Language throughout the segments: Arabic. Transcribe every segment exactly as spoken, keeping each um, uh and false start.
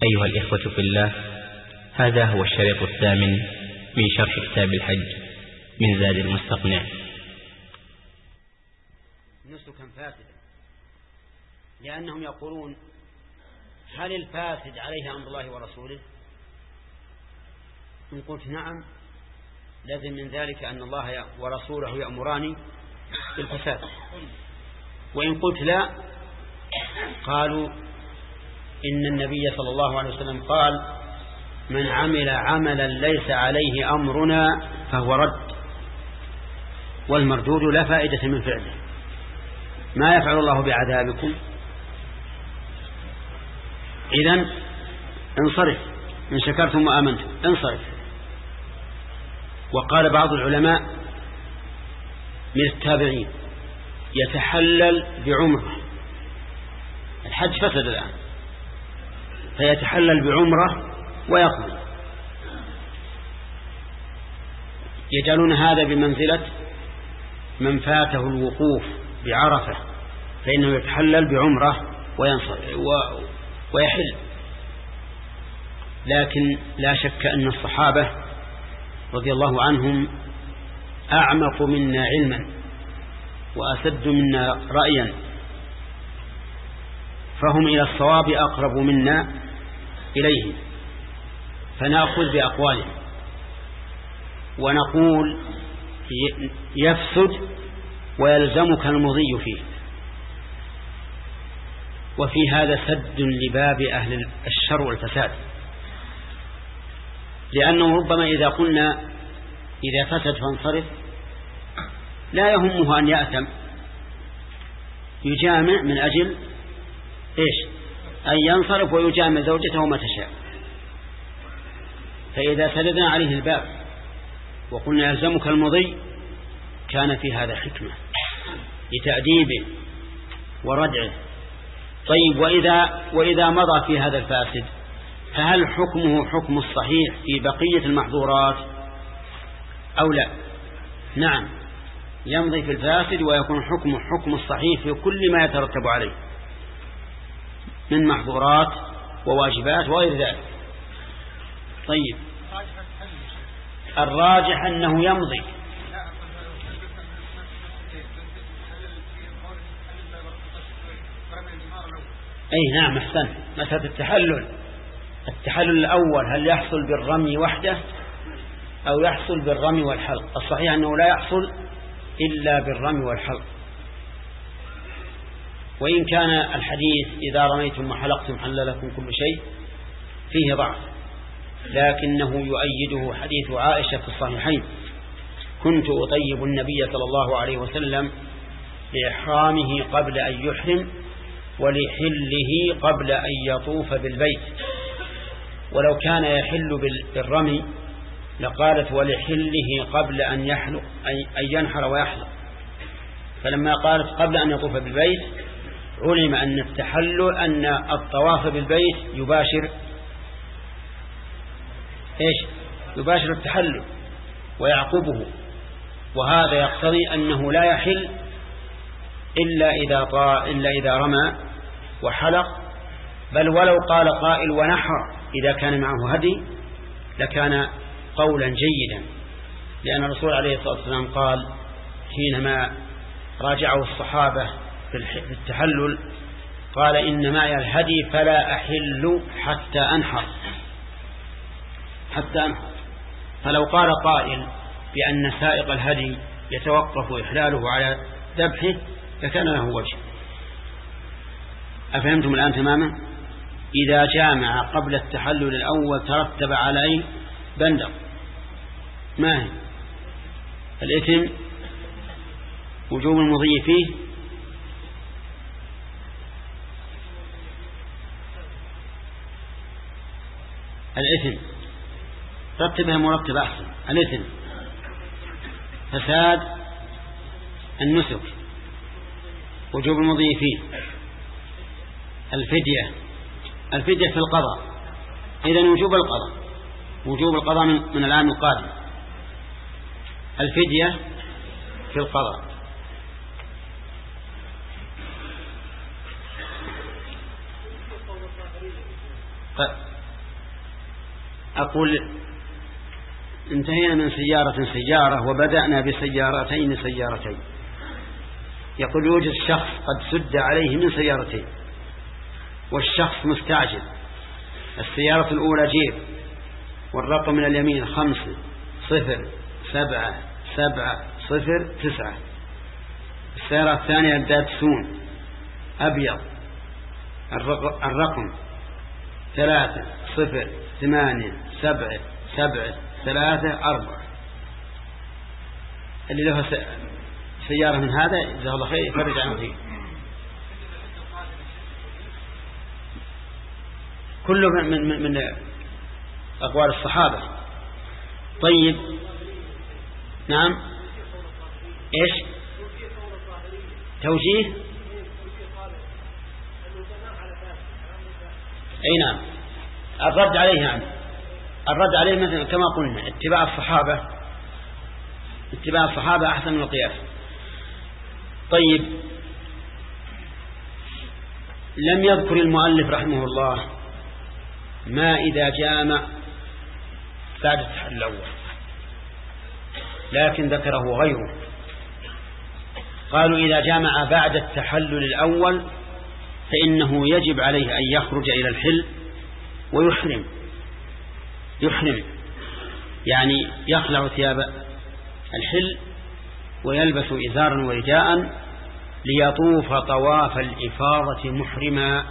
أيها الإخوة في الله، هذا هو الشريط الثامن من شرح كتاب الحج من زاد المستقنع. نسكا فاسدا، لأنهم يقولون: هل الفاسد عليه أمر الله ورسوله؟ إن قلت نعم، لازم من ذلك أن الله ورسوله يأمران بالفساد. وإن قلت لا، قالوا إن النبي صلى الله عليه وسلم قال: من عمل عملا ليس عليه أمرنا فهو رد، والمردود لا فائدة من فعله. ما يفعل الله بعذابكم؟ إذن انصرف، إن شكرتم وآمنتم انصرف. وقال بعض العلماء من التابعين: يتحلل بعمره، الحج فسد الآن، فيتحلل بعمره ويقضي. يجعلون هذا بمنزلة من فاته الوقوف بعرفة، فإنه يتحلل بعمره ويحل. لكن لا شك أن الصحابة رضي الله عنهم أعمق منا علما وأسد منا رأيا، فهم إلى الصواب أقرب منا إليه، فنأخذ بأقوالهم ونقول: يفسد ويلزمك المضي فيه. وفي هذا سد لباب أهل الشر والفساد، لأنه ربما إذا قلنا إذا فسد فانصرف لا يهمه أن يأثم، يجامع من أجل إيش؟ أن ينصرف ويجامع زوجته ما تشاء. فإذا سددنا عليه الباب وقلنا يلزمك المضي، كان في هذا حكمة لتأديبه وردعه. طيب، وإذا, وإذا مضى في هذا الفاسد، فهل حكمه حكم الصحيح في بقية المحظورات أو لا؟ نعم، يمضي في الفاسد ويكون حكمه حكم الصحيح في كل ما يترتب عليه من محظورات وواجبات وغير ذلك. طيب، الراجح أنه يمضي. أي نعم، أحسن. مسألة التحلل، التحلل الأول هل يحصل بالرمي وحده أو يحصل بالرمي والحلق؟ الصحيح أنه لا يحصل إلا بالرمي والحلق، وإن كان الحديث إذا رميتم وحلقتم حل لكم كل شيء فيه ضعف، لكنه يؤيده حديث عائشة في الصحيحين: كنت أطيب النبي صلى الله عليه وسلم لإحرامه قبل أن يحرم ولحله قبل أن يطوف بالبيت. ولو كان يحل بالرمي لقالت ولحله قبل أن يحلق أن ينحر ويحلق، فلما قالت قبل أن يطوف بالبيت علم أن التحلل أن الطواف بالبيت يباشر إيش؟ يباشر التحلل ويعقبه، وهذا يقتضي أنه لا يحل إلا إذا طا إلا إذا رمى وحلق. بل ولو قال قائل ونحر إذا كان معه هدي لكان قولا جيدا، لأن الرسول عليه الصلاة والسلام قال حينما راجعه الصحابة في التحلل قال: إن معي الهدي فلا أحل حتى أنحر حتى أنحر. فلو قال قائل بأن سائق الهدي يتوقف إحلاله على ذبحه لكان له وجه. أفهمتم الآن تماما؟ إذا جامع قبل التحلل الأول ترتب عليه بندق، ما هي الإثم؟ وجوب المضي فيه الإثم، رتبها مرتب أحسن. الإثم فساد النسك، وجوب المضي فيه الفدية، الفدية في القضاء. إذن وجوب القضاء، وجوب القضاء من العام القادم، الفدية في القضاء. أقول انتهينا من سيارة سيارة وبدأنا بسيارتين سيارتين. يقول يوجد شخص قد سد عليه من سيارتين والشخص مستعجل. السيارة الأولى جيب والرقم من اليمين خمسة صفر سبعة سبعة صفر تسعة. السيارة الثانية داتسون أبيض الرقم ثلاثة صفر ثمانية سبعة سبعة ثلاثة أربعة. اللي له سيارة من هذا جزاه الله خير يفرج عنه فيه. كله من, من, من أقوال الصحابة. طيب نعم إيش توجيه؟ أي نعم الرد عليه يعني الرد عليه مثلا كما قلنا اتباع الصحابة اتباع الصحابة أحسن من القياس. طيب لم يذكر المؤلف رحمه الله ما إذا جامع بعد التحلل الأول، لكن ذكره غيره. قالوا إذا جامع بعد التحلل الأول فإنه يجب عليه أن يخرج إلى الحل ويحرم يحرم يعني يخلع ثياب الحل ويلبس إزارا ورداء ليطوف طواف الإفاضة محرما.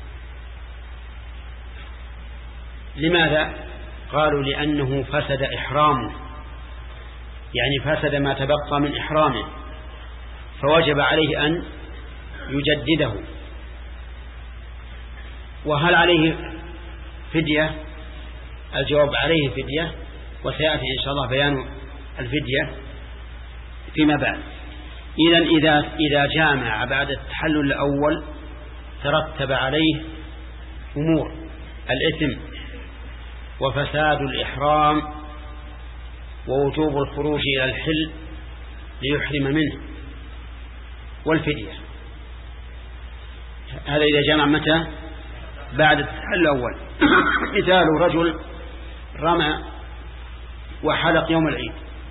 لماذا؟ قالوا لأنه فسد إحرامه، يعني فسد ما تبقى من إحرامه، فوجب عليه أن يجدده. وهل عليه فدية؟ الجواب عليه فدية، وسيأتي إن شاء الله بيان الفدية فيما بعد. إذن إذا, إذا جامع بعد التحلل الأول ترتب عليه أمور: الإثم وفساد الإحرام ووجوب الخروج إلى الحل ليحرم منه والفدية. هذا إذا جامع متى؟ بعد التحلل الأول. مثال: رجل رمى وحلق يوم العيد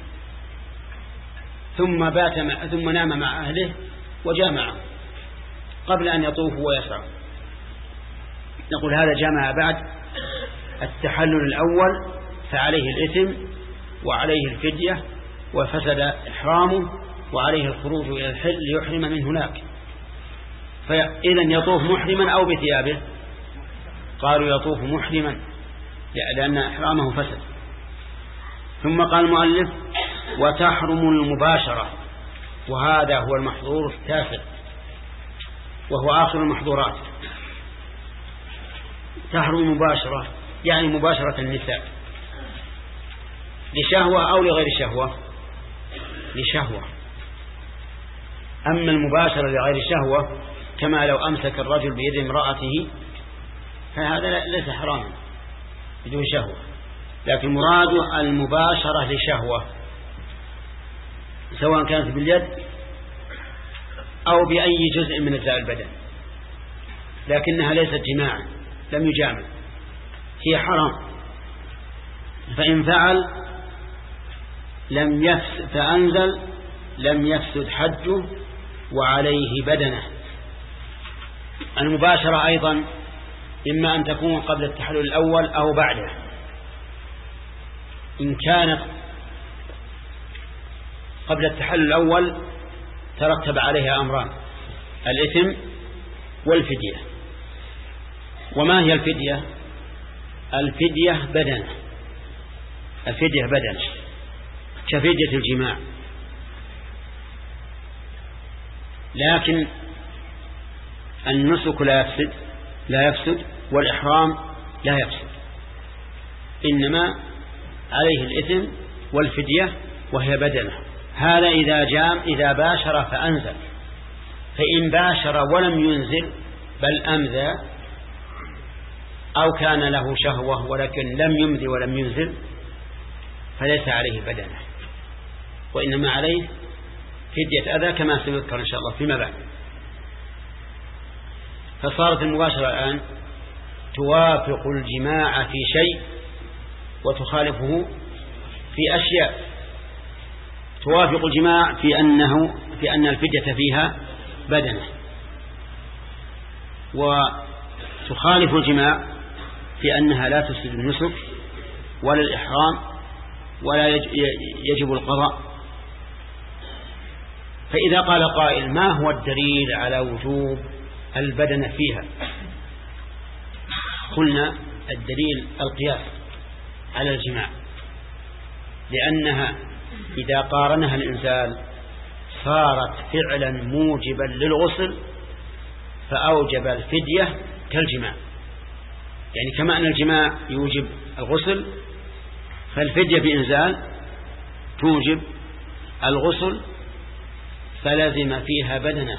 ثم بات ثم نام مع أهله وجامع قبل أن يطوفوا ويسعوا، نقول هذا جامع بعد التحلل الأول فعليه الإثم وعليه الفدية وفسد إحرامه وعليه الخروج إلى الحل ليحرم من هناك. فإذن يطوف محرما أو بثيابه؟ قالوا يطوف محرما لأن إحرامه فسد. ثم قال المؤلف: وتحرم المباشرة، وهذا هو المحظور التاسع وهو آخر المحظورات. تحرم المباشرة يعني مباشرة النساء لشهوة أو لغير شهوة. لشهوة. أما المباشرة لغير شهوة كما لو أمسك الرجل بيد امرأته فهذا ليس حراما بدون شهوة، لكن مراد المباشرة لشهوة سواء كانت باليد أو بأي جزء من أجزاء البدن، لكنها ليست جماعا، لم يجامع، هي حرام. فإن فعل لم يفسد فأنزل لم يفسد حجه وعليه بدنه. المباشرة أيضا إما أن تكون قبل التحلل الأول أو بعده. إن كانت قبل التحلل الأول ترتب عليها أمران: الإثم والفدية. وما هي الفدية؟ الفدية بدن الفدية بدن كفدية الجماع، لكن النسك لا يفسد لا يفسد والإحرام لا يفسد، إنما عليه الإثم والفدية وهي بدنه. هذا إذا جام إذا باشر فأنزل. فإن باشر ولم ينزل بل أمذى أو كان له شهوة ولكن لم يمذي ولم ينزل فليس عليه بدنه، وإنما عليه فدية أذى كما سيذكر إن شاء الله فيما بعد. فصارت المباشرة الآن توافق الجماع في شيء وتخالفه في أشياء توافق الجماع في أنه في أن الفدية فيها بدنة، وتخالف الجماع في أنها لا تفسد النسك ولا الإحرام ولا يجب القضاء. فإذا قال قائل ما هو الدليل على وجوب البدنة فيها؟ قلنا الدليل القياس على الجماع، لأنها إذا قارنها الإنزال صارت فعلا موجبا للغسل فأوجب الفدية كالجماع، يعني كما أن الجماع يوجب الغسل فالفدية بإنزال توجب الغسل، فلازم فيها بدنة،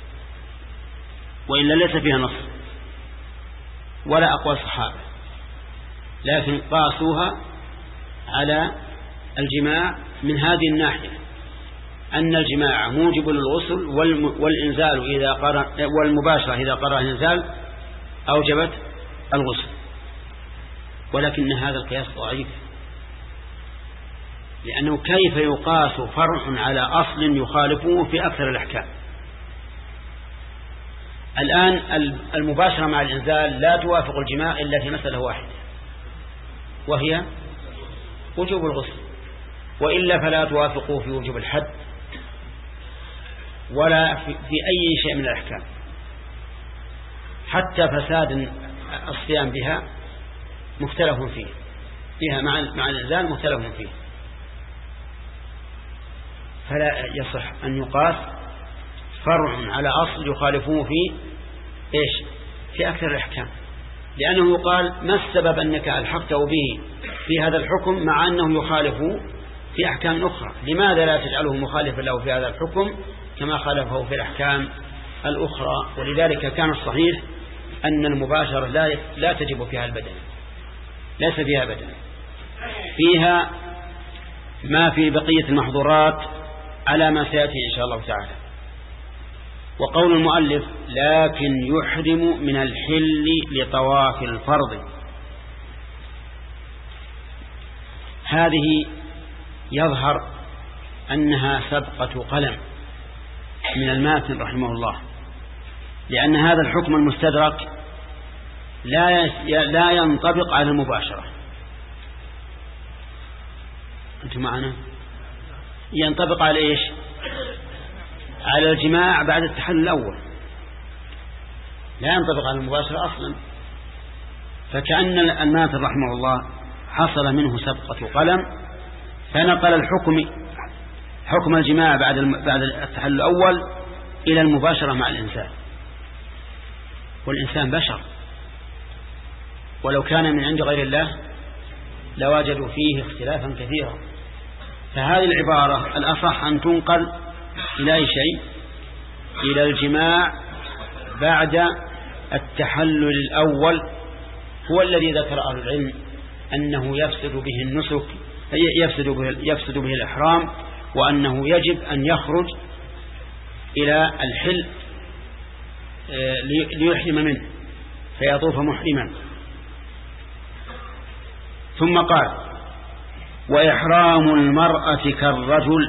وإلا ليس فيها نص ولا أقوال الصحابة، لكن قاسوها على الجماع من هذه الناحية أن الجماع موجب للغسل والإنزال إذا قرأ والمباشرة إذا قرأ الإنزال أوجبت الغسل، ولكن هذا القياس ضعيف، لأنه كيف يقاس فرع على أصل يخالفه في أكثر الأحكام؟ الآن المباشرة مع الإنزال لا توافق الجماع إلا في مسألة واحدة وهي وجوب الغسل، وإلا فلا توافقه في وجوب الحد ولا في أي شيء من الأحكام، حتى فساد الصيام بها مختلف فيه فيها مع مع الإنزال مختلف فيه، فلا يصح أن يقاس فرع على أصل يخالفوه في إيش في أكثر الأحكام، لأنه يقال ما السبب أنك ألحقته به في هذا الحكم مع أنه يخالفه في أحكام أخرى؟ لماذا لا تجعله مخالفا له في هذا الحكم كما خالفه في الأحكام الأخرى؟ ولذلك كان الصحيح أن المباشرة لا لا تجب فيها البدن، ليس فيها بدن، فيها ما في بقية المحظورات على ما سيأتي إن شاء الله تعالى. وقول المؤلف لكن يحرم من الحل لطواف الفرض، هذه يظهر أنها سبقة قلم من الماتن رحمه الله، لأن هذا الحكم المستدرك لا لا ينطبق على المباشرة. أنتم معنا؟ ينطبق على إيش؟ على الجماع بعد التحلل الأول، لا ينطبق على المباشرة أصلا. فكأن الماتن رحمه الله حصل منه سبقة قلم فنقل الحكم حكم الجماع بعد بعد التحلل الأول إلى المباشرة مع الإنسان، والإنسان بشر، ولو كان من عند غير الله لوجدوا فيه اختلافا كثيرا. فهذه العبارة الأصح أن تنقل إلى أي شيء؟ إلى الجماع بعد التحلل الأول، هو الذي ذكر أهل العلم أنه يفسد به النسك يفسد به, يفسد به الإحرام، وأنه يجب أن يخرج إلى الحل ليحرم منه فيطوف محرما. ثم قال وإحرام المرأة كالرجل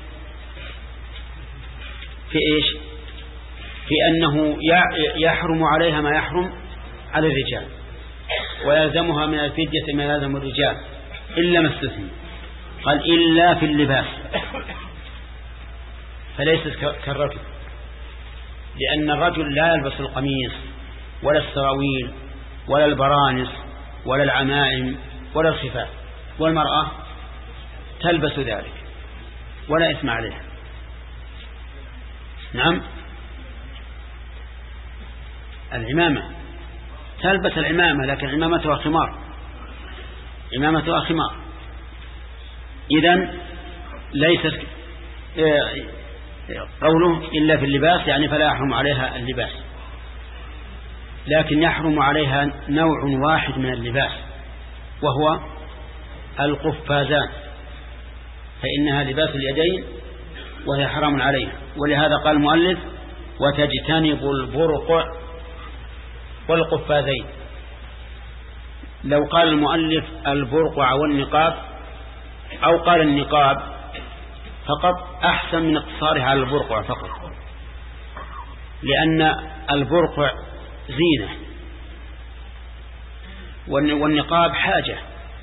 في إيش؟ في أنه يحرم عليها ما يحرم على الرجال، ويلزمها من الفدية ما يلزم الرجال إلا ما استثني، قال إلا في اللباس، فليست كالرجل، لأن الرجل لا يلبس القميص ولا السراويل ولا البرانس ولا العمائم ولا الخفاف، والمرأة تلبس ذلك ولا إثم عليها. نعم، العمامة تلبس العمامة، لكن عمامتها خمار، عمامتها خمار. إذن ليست قوله إلا في اللباس يعني فلا يحرم عليها اللباس، لكن يحرم عليها نوع واحد من اللباس وهو القفازان، فإنها لباس اليدين وهي حرام عليها. ولهذا قال المؤلف وتجتنب البرقع والقفازين، لو قال المؤلف البرقع والنقاب أو قال النقاب فقط أحسن من اقتصاره على البرقع فقط، لأن البرقع زينة والنقاب حاجة.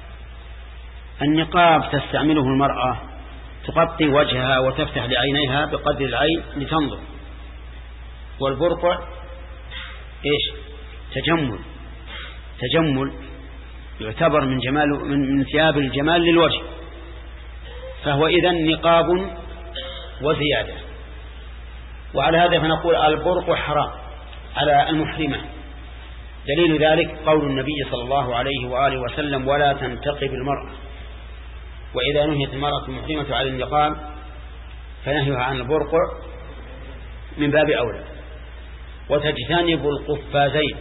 النقاب تستعمله المرأة تغطي وجهها وتفتح لعينيها بقدر العين لتنظر، والبرقع إيش؟ تجمل، تجمل يعتبر من جمال من ثياب الجمال للوجه، فهو إذن نقاب وزيادة. وعلى هذا فنقول البرقع حرام على المحرمة. دليل ذلك قول النبي صلى الله عليه وآله وسلم: ولا تنتقب المرأة. وإذا نهيت المرأة المحرمة على النقاب فنهيها عن البرقع من باب أولى. وتجتنب القفازين،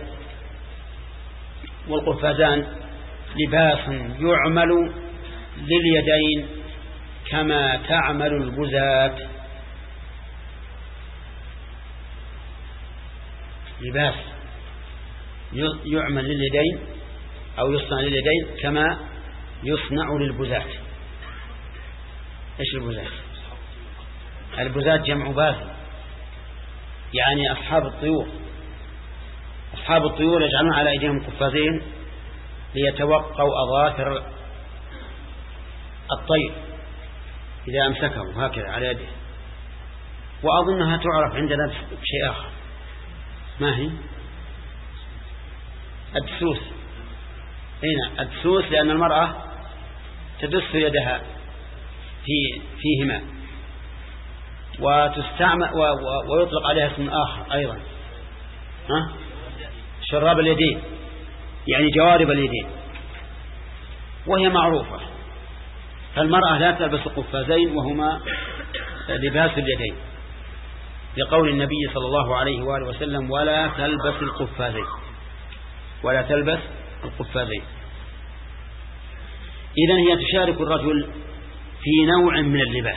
والقفازان لباس يعمل لليدين كما تعمل البزات، لباس يعمل لليدين أو يصنع لليدين كما يصنع للبزات. إيش البزات؟ البزات جمع باز، يعني أصحاب الطيور. أصحاب الطيور يجعلون على أيديهم قفازين ليتوقوا أظافر الطير إذا أمسكه هكذا على يده. وأظنها تعرف عندنا بشيء آخر، ما هي؟ الدسوس. هنا الدسوس، لأن المرأة تدس يدها في فيهما، وتستعمل ويطلق عليها اسم آخر أيضا، ها؟ شراب اليدين، يعني جوارب اليدين، وهي معروفة. فالمرأة لا تلبس قفازين وهما لباس اليدين، لقول النبي صلى الله عليه وآله وسلم: ولا تلبس القفازين، ولا تلبس القفازين. إذن هي تشارك الرجل في نوع من اللباس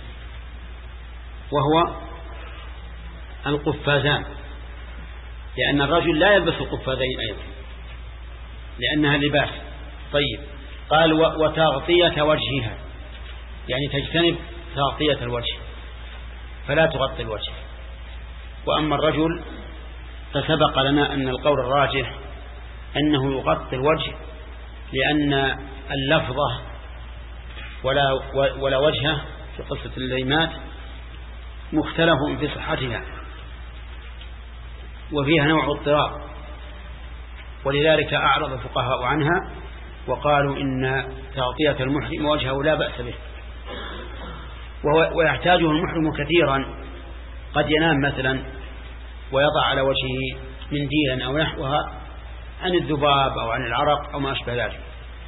وهو القفازان، لأن الرجل لا يلبس القفازين أيضا لأنها لباس. طيب، قال وتغطية وجهها، يعني تجتنب تغطية الوجه فلا تغطي الوجه. وأما الرجل فسبق لنا أن القول الراجح أنه يغطي الوجه، لأن اللفظة ولا, ولا وجهه في قصة الليمات مختلف في صحتها وفيها نوع اضطراب، ولذلك أعرض الفقهاء عنها وقالوا إن تغطية المحرم وجهه لا بأس به. ويحتاجه المحرم كثيرا، قد ينام مثلا ويضع على وجهه منديلا أو نحوها عن الذباب أو عن العرق أو ما أشبه ذلك.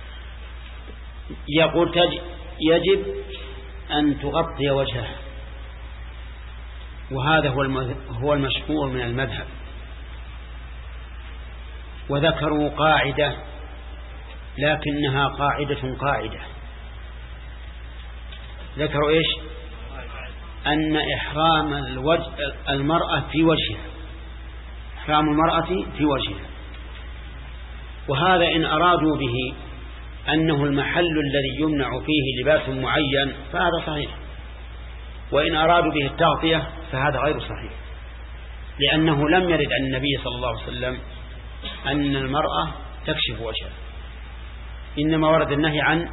يقول يجب أن تغطي وجهه، وهذا هو المشهور من المذهب. وذكروا قاعدة لكنها قاعدة قاعدة ذكروا إيش؟ أن إحرام الوجه المرأة في وجهها، إحرام المرأة في وجهها، وهذا إن أرادوا به أنه المحل الذي يمنع فيه لباس معين فهذا صحيح، وإن أرادوا به التغطية فهذا غير صحيح، لأنه لم يرد عن النبي صلى الله عليه وسلم أن المرأة تكشف وجهها، إنما ورد النهي عن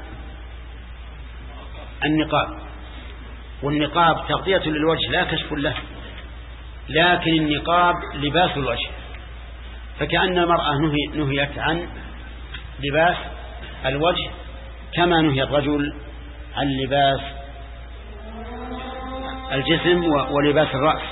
النقاب، والنقاب تغطية للوجه لا كشف له، لكن النقاب لباس الوجه، فكأن المرأة نهي نهيت عن لباس الوجه كما نهي الرجل عن لباس الجسم ولباس الرأس.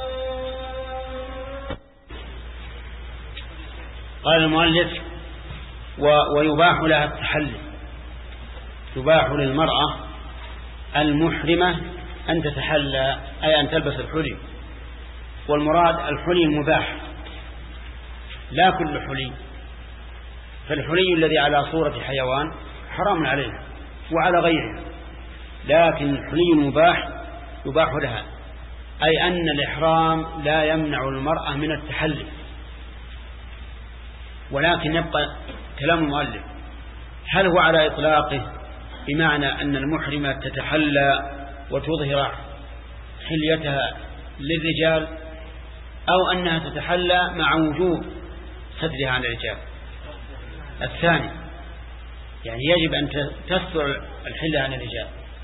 قال المؤلف ويباح لها التحلي، يباح للمرأة المحرمة أن تتحلى، أي أن تلبس الحلي، والمراد الحلي المباح لا كل حلي، فالحلي الذي على صورة حيوان حرام عليه وعلى غيره، لكن الحلي المباح يباح لها، أي أن الإحرام لا يمنع المرأة من التحلي، ولكن يبقى كلام المؤلف هل هو على إطلاقه بمعنى أن المحرمة تتحلى وتظهر حليتها للرجال، أو أنها تتحلى مع وجوب سترها عن الرجال؟ الثاني، يعني يجب أن تستر الحلة عن الرجال،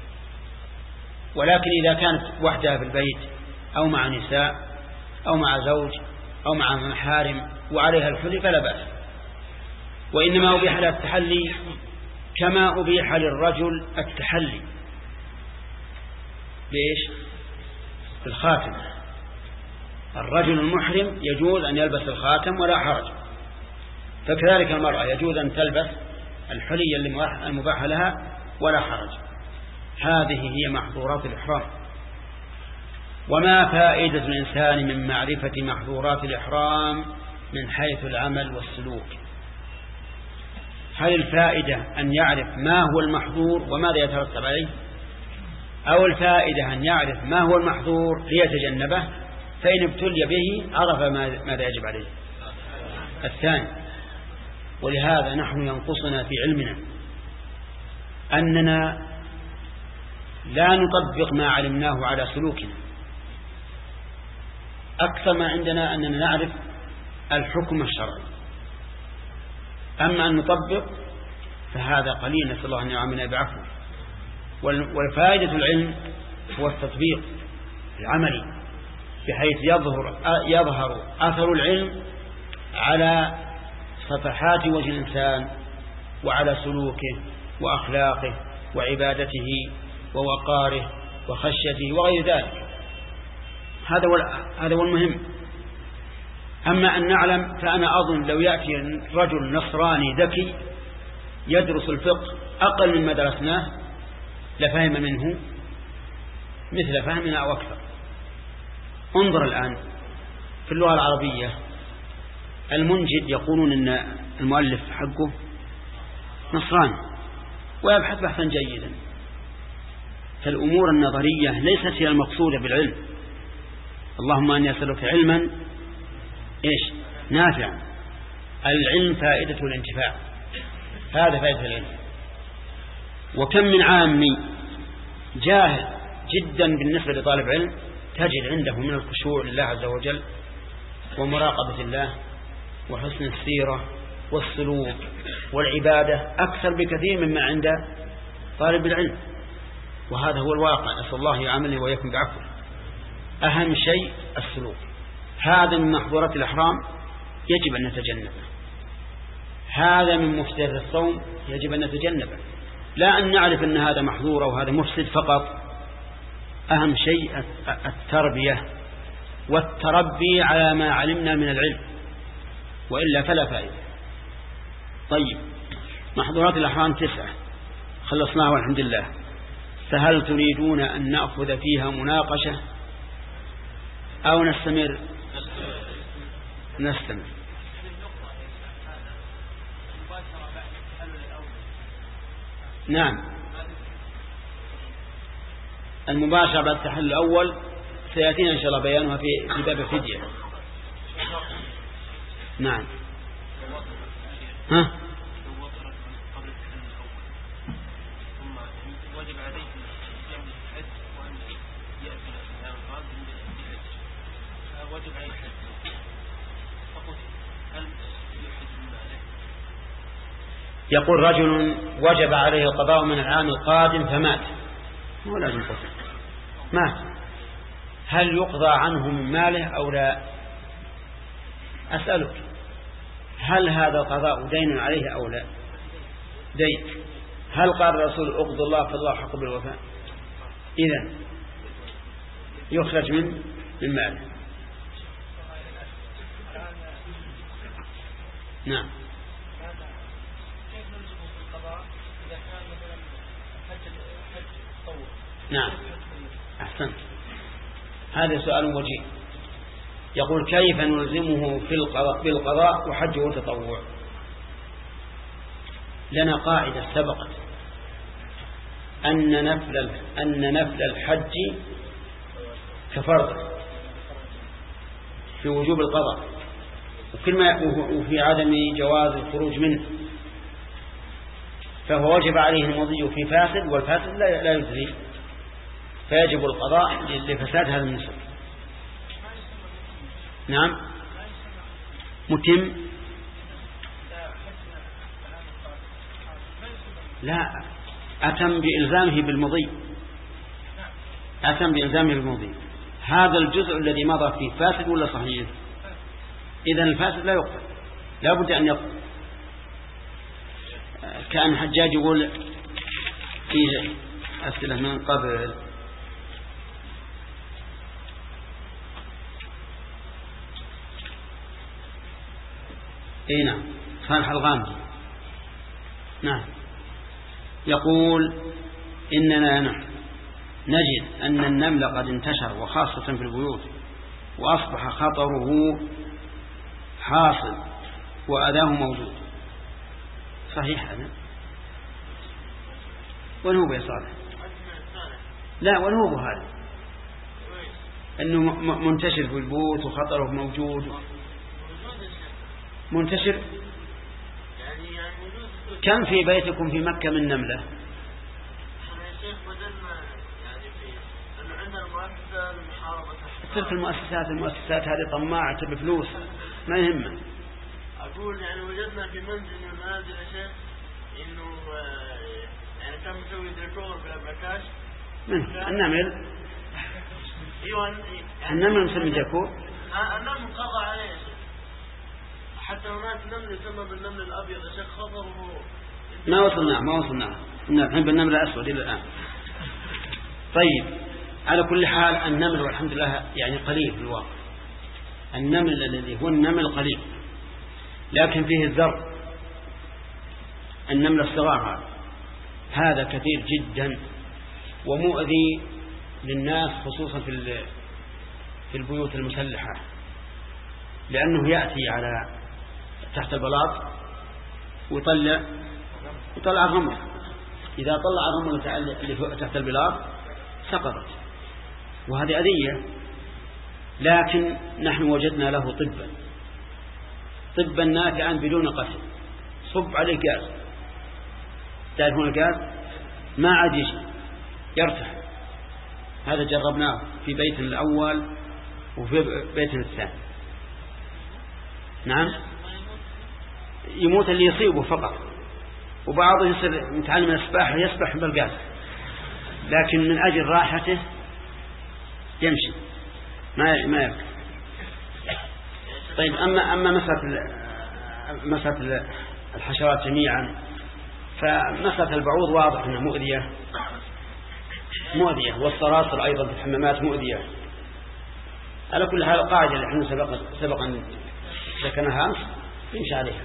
ولكن إذا كانت وحدها في البيت أو مع نساء أو مع زوج أو مع محارم وعليها الحلي فلا بأس. وإنما أبيح لها التحلي كما أبيح للرجل التحلي بإيش؟ بالخاتم. الرجل المحرم يجوز أن يلبس الخاتم ولا حرج، فكذلك المرأة يجوز أن تلبس الحلي المباح لها ولا حرج. هذه هي محظورات الإحرام. وما فائدة الإنسان من معرفة محظورات الإحرام من حيث العمل والسلوك؟ هل الفائدة أن يعرف ما هو المحظور وماذا يترتب عليه، أو الفائدة أن يعرف ما هو المحظور ليتجنبه، فإن ابتلي به عرف ماذا يجب عليه؟ الثاني. ولهذا نحن ينقصنا في علمنا أننا لا نطبق ما علمناه على سلوكنا. أكثر ما عندنا أننا نعرف الحكم الشرعي، أما أن نطبق فهذا قليل، نسأل الله أن يعاملنا بعفو. والفائدة العلم هو التطبيق العملي بحيث يظهر يظهر أثر العلم على صفحات وجه الإنسان وعلى سلوكه وأخلاقه وعبادته ووقاره وخشيته وغير ذلك. هذا هو هذا هو المهم. أما أن نعلم فأنا أظن لو يأتي رجل نصراني ذكي يدرس الفقه أقل مما درسناه لفهم منه مثل فهمنا أو أكثر. انظر الآن في اللغة العربية المنجد يقولون أن المؤلف حقه نصراني ويبحث بحثا جيدا، فالأمور النظرية ليست هي المقصودة بالعلم. اللهم أن يسألك علما إيش نافعا. العلم فائدة الانتفاع، هذا فائدة العلم. وكم من عامي جاهل جدا بالنسبة لطالب علم تجد عنده من الخشوع لله عز وجل ومراقبة الله وحسن السيرة والسلوك والعبادة أكثر بكثير مما عند طالب العلم. وهذا هو الواقع، أسأل الله يعامله ويكون بعفو. أهم شيء السلوك. هذا من محظورات الإحرام يجب أن نتجنبه. هذا من مفسدات الصوم يجب أن نتجنبه، لا أن نعرف أن هذا محظور أو هذا مفسد فقط. أهم شيء التربية والتربي على ما علمنا من العلم، وإلا فلا فائدة. طيب، محظورات الإحرام تسعة خلصناها والحمد لله. فهل تريدون أن نأخذ فيها مناقشة أو نستمر؟ نستمر. نعم، المباشرة بعد التحلل الأول سيأتينا إن شاء الله بيانها في في باب الفدية. نعم. ها؟ يقول رجل وجب عليه القضاء من العام القادم فمات، هو لازم قصر مات، هل يقضى عنه من ماله أو لا؟ أسألك، هل هذا القضاء دين عليه أو لا؟ دين. هل قال الرسول اقضى الله فالله حق بالوفاء؟ إذن يخرج من من ماله. نعم. نعم، أحسنت، هذا سؤال وجيه. يقول كيف نلزمه في القضاء بالقضاء وحجه تطوع؟ لنا قاعدة سبقت أن نفل أن نفل الحج كفرض في وجوب القضاء وفي عدم جواز الخروج منه. فهو وجب عليه المضي في فاسد، والفاسد لا لا يجزي، فيجب القضاء لفساد هذا النسك. نعم متم، لا أتم بإلزامه بالمضي، أتم بإلزامه بالمضي. هذا الجزء الذي مضى فيه فاسد ولا صحيح؟ إذن الفاسد لا يقبل، لا بد أن يقبل. كان حجاج يقول في أسئلة من قبل اي نعم صالح الغامدي نعم يقول إننا نجد أن النمل قد انتشر وخاصة في البيوت، وأصبح خطره حاصل وأذاه موجود. صحيح هذا؟ ونهوب يا صالح؟ لا ونهوب هذا أنه منتشر في البيوت وخطره موجود منتشر. كم في بيتكم في مكة من نملة؟ تصير في المؤسسات المؤسسات هذه طماعة بفلوس ما يهمه. أقول يعني وجدنا في منزل من المنازل يا شيخ إنه يعني كان مسوي ديكور بالأبلكاش من النمل. أيوة النمل مسمي ديكور. النمل قضى عليه يا شيخ، حتى هناك نمل يسمى بالنمل الأبيض يا شيخ خطره. ما وصلنا ما وصلنا الحين بالنمل الأسود إلى الآن. طيب على كل حال النمل والحمد لله يعني قليل في الواقع، النمل الذي هو النمل قليل، لكن فيه الذر النمل الصغار هذا كثير جدا ومؤذي للناس خصوصا في في البيوت المسلحة، لأنه يأتي على تحت البلاط ويطلع يطلع الرمل، إذا طلع الرمل اللي تحت البلاط سقطت، وهذه أذية. لكن نحن وجدنا له طبا طبا نافعا بدون قتل. صب عليه غاز، تعرفون الغاز ما عاد يجي يرتاح. هذا جربناه في بيت الأول وفي بيت الثاني. نعم يموت اللي يصيبه فقط، وبعضه يصير متعلم السباحة يسبح بالغاز، لكن من أجل راحته يمشي ما ما يبكي. طيب أما أما مسألة مسألة الحشرات جميعا، فمسألة البعوض واضح أنها مؤذية مؤذية، والصراصر أيضا في الحمامات مؤذية. على كل حال القاعدة اللي احنا سبق سبقا ذكرناها أمس يمشي عليها.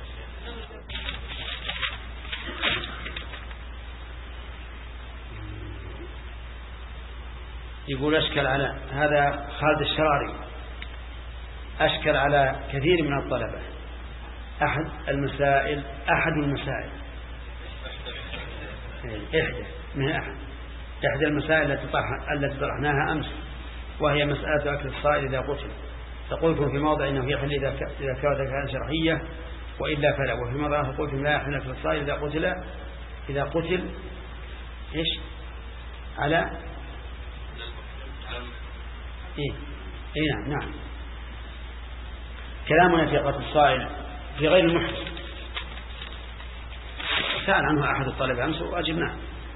يقول أشكل على هذا خالد الشراري، أشكل على كثير من الطلبة أحد المسائل أحد المسائل إحدى من أحد إحدى المسائل التي التي طرحناها أمس، وهي مسألة أكل الصائل إذا قتل. فقلتم في موضع إنه يحل إذا كان كان شرعية وإلا فلا، وفي موضع قلتم لا يحل أكل الصائل إذا قتل إذا قتل إيش على إيه إيه نعم نعم. كلامنا في قتل الصائل في غير المحرم سأل عنه أحد الطلبة أمس وأجبناه.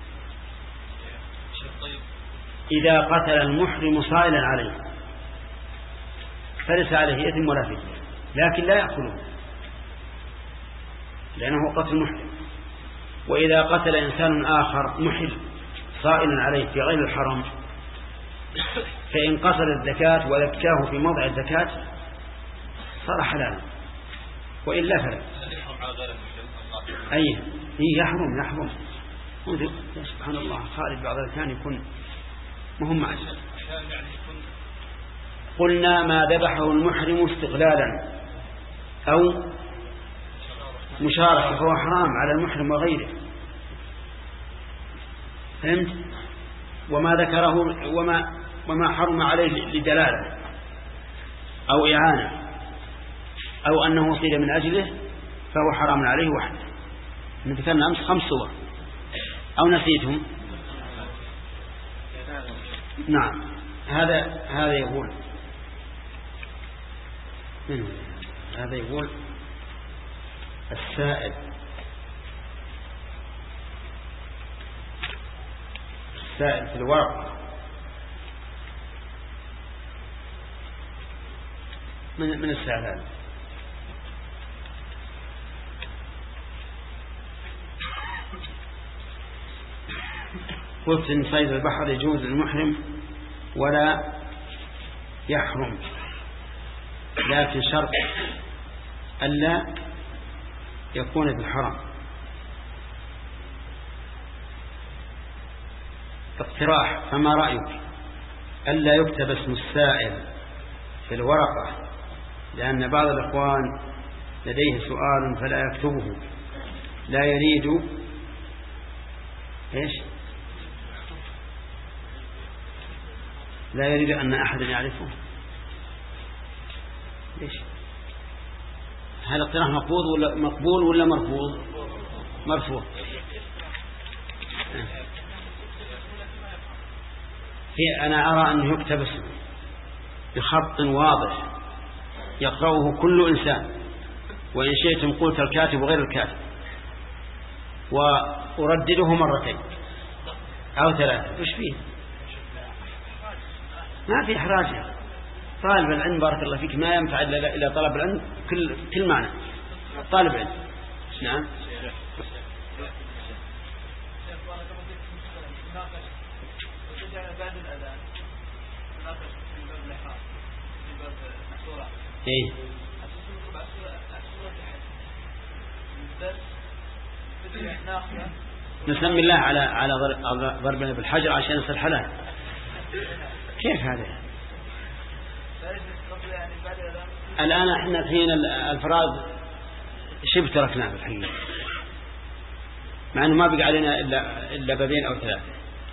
إذا قتل المحرم صائلا عليه فليس عليه إثم ولا فدية، لكن لا يأكله لأنه قتل محرم. وإذا قتل إنسان آخر محل صائلا عليه في غير الحرم، فإن قصر الزكاة وذكاه في موضع الزكاة صار حلالا، وإلا فلا. أي يحرم يحرم سبحان الله. خالد بعض الثاني يكون مهم معه. قلنا ما ذبحه المحرم استقلالا أو مشاركة فهو حرام على المحرم وغيره، فهمت؟ وما ذكره وما وما حرم عليه لدلالة أو إعانة أو أنه صيد من أجله فهو حرام عليه وحده. ذكرنا أمس خمس صور أو نسيتهم؟ نعم. هذا هذا يقول منه هذا يقول السائل السائل في الورق من من السائل هذا؟ قلت إن صيد البحر يجوز للمحرم ولا يحرم، لكن شرط ألا يكون في الحرم. اقتراح، فما رأيك ألا يكتب اسم السائل في الورقة، لأن بعض الإخوان لديه سؤال فلا يكتبه، لا يريد إيش لا يريد أن أحد يعرفه. ليش؟ هل اقتراح مقبول ولا مقبول ولا مرفوض؟ مرفوض. في أنا أرى أنه يكتب بخط واضح يقرأه كل إنسان، وإن شئتم قلت الكاتب وغير الكاتب، وأردده مرتين أو ثلاثة. وش فيه؟ ما في إحراج. طالب العلم بارك الله فيك ما ينفع إلا طلب العلم كل كل معنى طالب علم. نعم. إيه. نسمي الله على على ضربنا بالحجر عشان يصير حلال. كيف هذا؟ الآن احنا حين الفراغ شبه تركناه بالحقيقة، مع أنه ما بقى علينا إلا إلا بابين أو ثلاثة.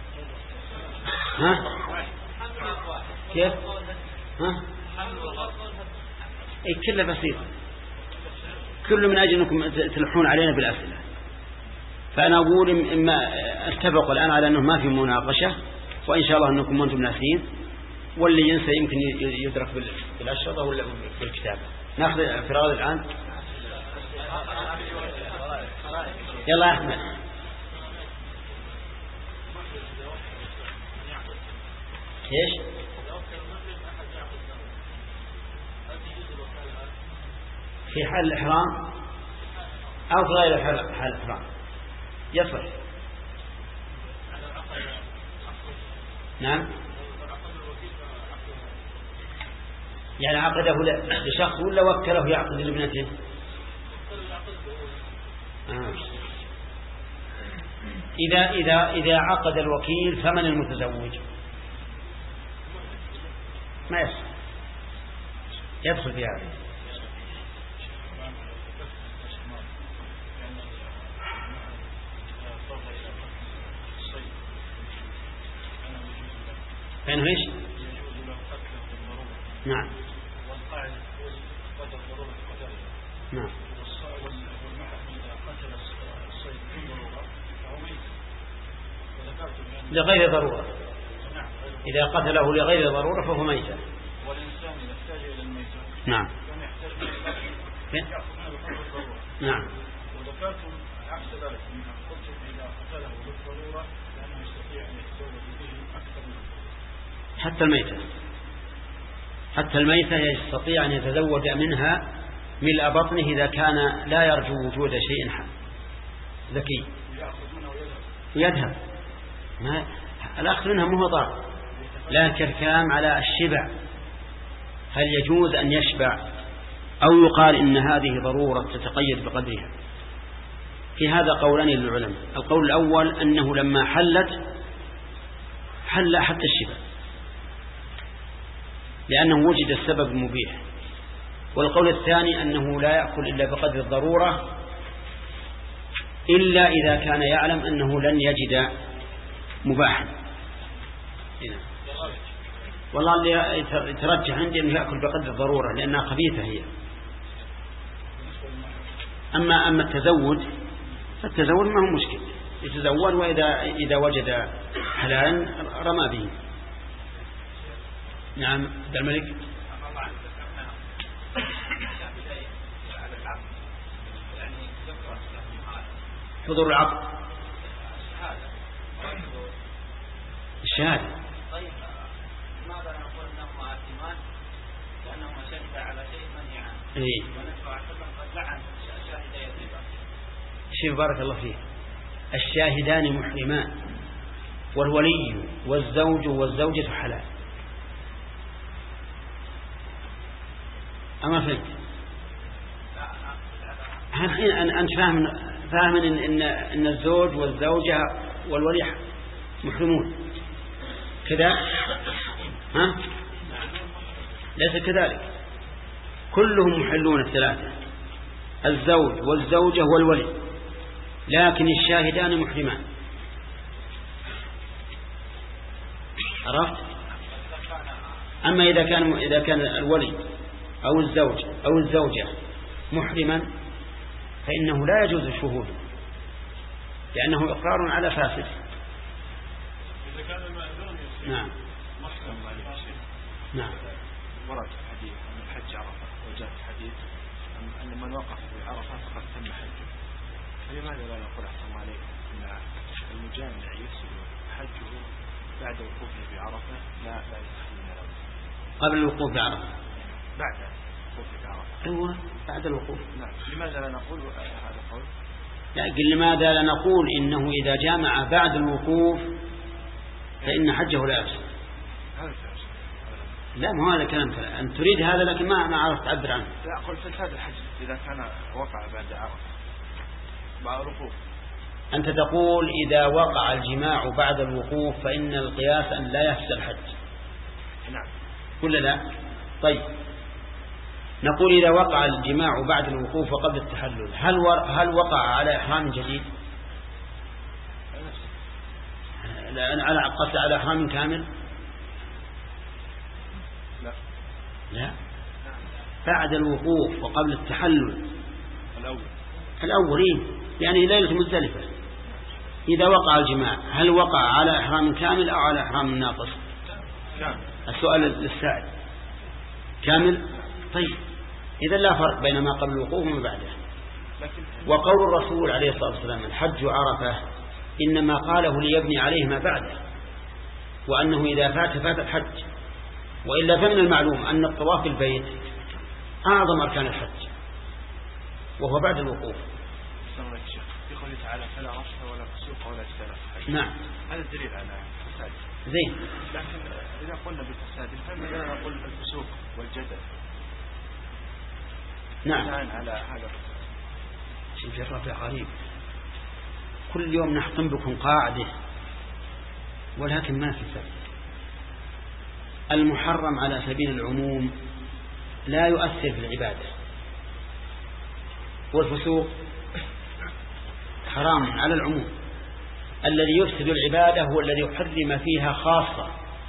ها؟ كيف؟ ها؟ أي كله بسيط، كله من أجل أنكم تلحون علينا بالأسئلة. فأنا أقول إما اتفقوا الآن على أنه ما في مناقشة، وإن شاء الله أنكم وأنتم ناسين، واللي ينسى يمكن يدرك بالأشرطة ولا بالكتابة. نأخذ فراغ الآن. يلا يا أحمد. إيش؟ في حال الإحرام أو في غير حال الإحرام يصح. نعم. يعني عقده لشخص ولا وكله يعقد لابنته؟ آه. إذا إذا إذا عقد الوكيل فمن المتزوج؟ ما يصح يدخل في هذا. فإنه إيش؟ نعم. نعم. لغير ضرورة. إذا قتله لغير ضرورة فهو ميتة. والإنسان يحتاج إلى الميتة. نعم. نعم. وذكرتم عكس ذلك من قلتم إذا قتله للضرورة لأنه يستطيع أن يتزوج به أكثر منه. حتى الميتة حتى الميتة يستطيع أن يتزوج منها ملء بطنه إذا كان لا يرجو وجود شيء ذكي ويذهب. ما الأخذ منها مو ضار، لكن الكلام على الشبع. هل يجوز أن يشبع أو يقال إن هذه ضرورة تتقيد بقدرها؟ في هذا قولان للعلماء. القول الأول أنه لما حلت حل حتى الشبع لأنه وجد السبب المبيح. والقول الثاني أنه لا يأكل إلا بقدر الضرورة إلا إذا كان يعلم أنه لن يجد مباحا. والله اللي يترجح عندي أنه يأكل بقدر الضرورة لأنها خبيثة هي. أما أما التزوج التزوج ما هو مشكل، يتزوج وإذا إذا وجد حلالا رمى به. نعم عبد الملك. حضور العقد الشهادة. طيب ماذا نقول انهم آثمان لانهم شهد على شيء منهي عنه؟ اي ونسمع قد لعن شاهدي الربا. شيخ بارك الله فيه، الشاهدان محرمان والولي والزوج والزوجة حلال. أما فهمت؟ الحين أنت فاهم فاهم إن إن إن الزوج والزوجة والولي محرمون كذا؟ ها؟ ليس كذلك، كلهم محلون الثلاثة، الزوج والزوجة والولي، لكن الشاهدان محرمان. عرفت؟ أما إذا كان إذا كان الولي أو الزوج أو الزوجة محرما فإنه لا يجوز الشهود لأنه إقرار على فاسد. إذا كان المأذون نعم محكم عليه شيء. نعم. ورد حديث عن الحج عرفة، وجاء حديث أن من وقف في عرفة فقد تم حجه، فلماذا لا نقول أحسن عليه أن المجامع يفسد حجه بعد وقوفه في عرفة لا لا يستحيل له قبل الوقوف في عرفة؟ بعد وقوفه في عرفة. أيوة بعد الوقوف. نعم. لماذا لا نقول هذا القول؟ لكن لماذا لا نقول إنه إذا جامع بعد الوقوف فإن حجه لا يفسد؟ لا ما هو هذا كلام، أن تريد هذا لكن ما ما عرفت تعبر عنه. لا أقول فساد الحج إذا كان وقع بعد عرفة بعد الوقوف. أنت تقول إذا وقع الجماع بعد الوقوف فإن القياس أن لا يفسد الحج. نعم. ولا لا؟ طيب نقول إذا وقع الجماع بعد الوقوف وقبل التحلل هل هل وقع على إحرام جديد؟ لا على قصد على إحرام كامل؟ لا لا بعد الوقوف وقبل التحلل الأول الأولين يعني ليلة مزدلفة. إذا وقع الجماع هل وقع على إحرام كامل أو على إحرام ناقص؟ كامل. السؤال للسائل كامل. طيب إذا لا فرق بين ما قبل الوقوف وما بعده. وقول الرسول عليه الصلاة والسلام الحج عرفة إنما قاله ليبني عليه ما بعده، وأنه إذا فات فات الحج، وإلا فمن المعلوم أن الطواف البيت أعظم أركان الحج وهو بعد الوقوف. في قوله تعالى فلا رفث ولا فسوق ولا جدال في الحج. نعم هذا الدليل على الفساد. زين. لكن إذا قلنا بالفساد فماذا نقول الفسوق والجدل؟ نعم. على هذا شيء الرفع غريب، كل يوم نحطم بكم قاعدة ولكن ما في فرق. المحرم على سبيل العموم لا يؤثر في العبادة، والفسوق حرام على العموم. الذي يفسد العبادة هو الذي يحرم فيها خاصة.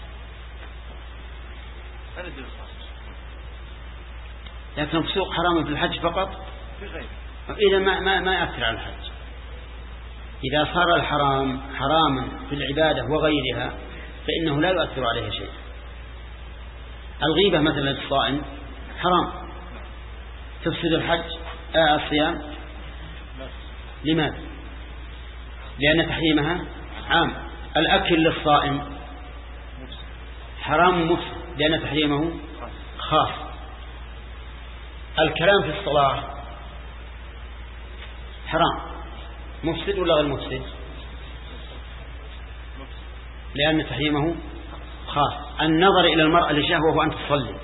لكن الفسوق حرام في الحج فقط، إذا ما ما ما يأثر على الحج. إذا صار الحرام حراما في العبادة وغيرها فإنه لا يؤثر عليه شيء. الغيبة مثلا الصائم حرام، تفسد الحج آه الصيام. لماذا؟ لأن تحريمها عام. الأكل للصائم حرام مفسد لأن تحريمه خاص. الكلام في الصلاة حرام مفسد ولا غير مفسد؟ لأن تحريمه خاص. النظر إلى المرأة لشهوة وأنت تصلي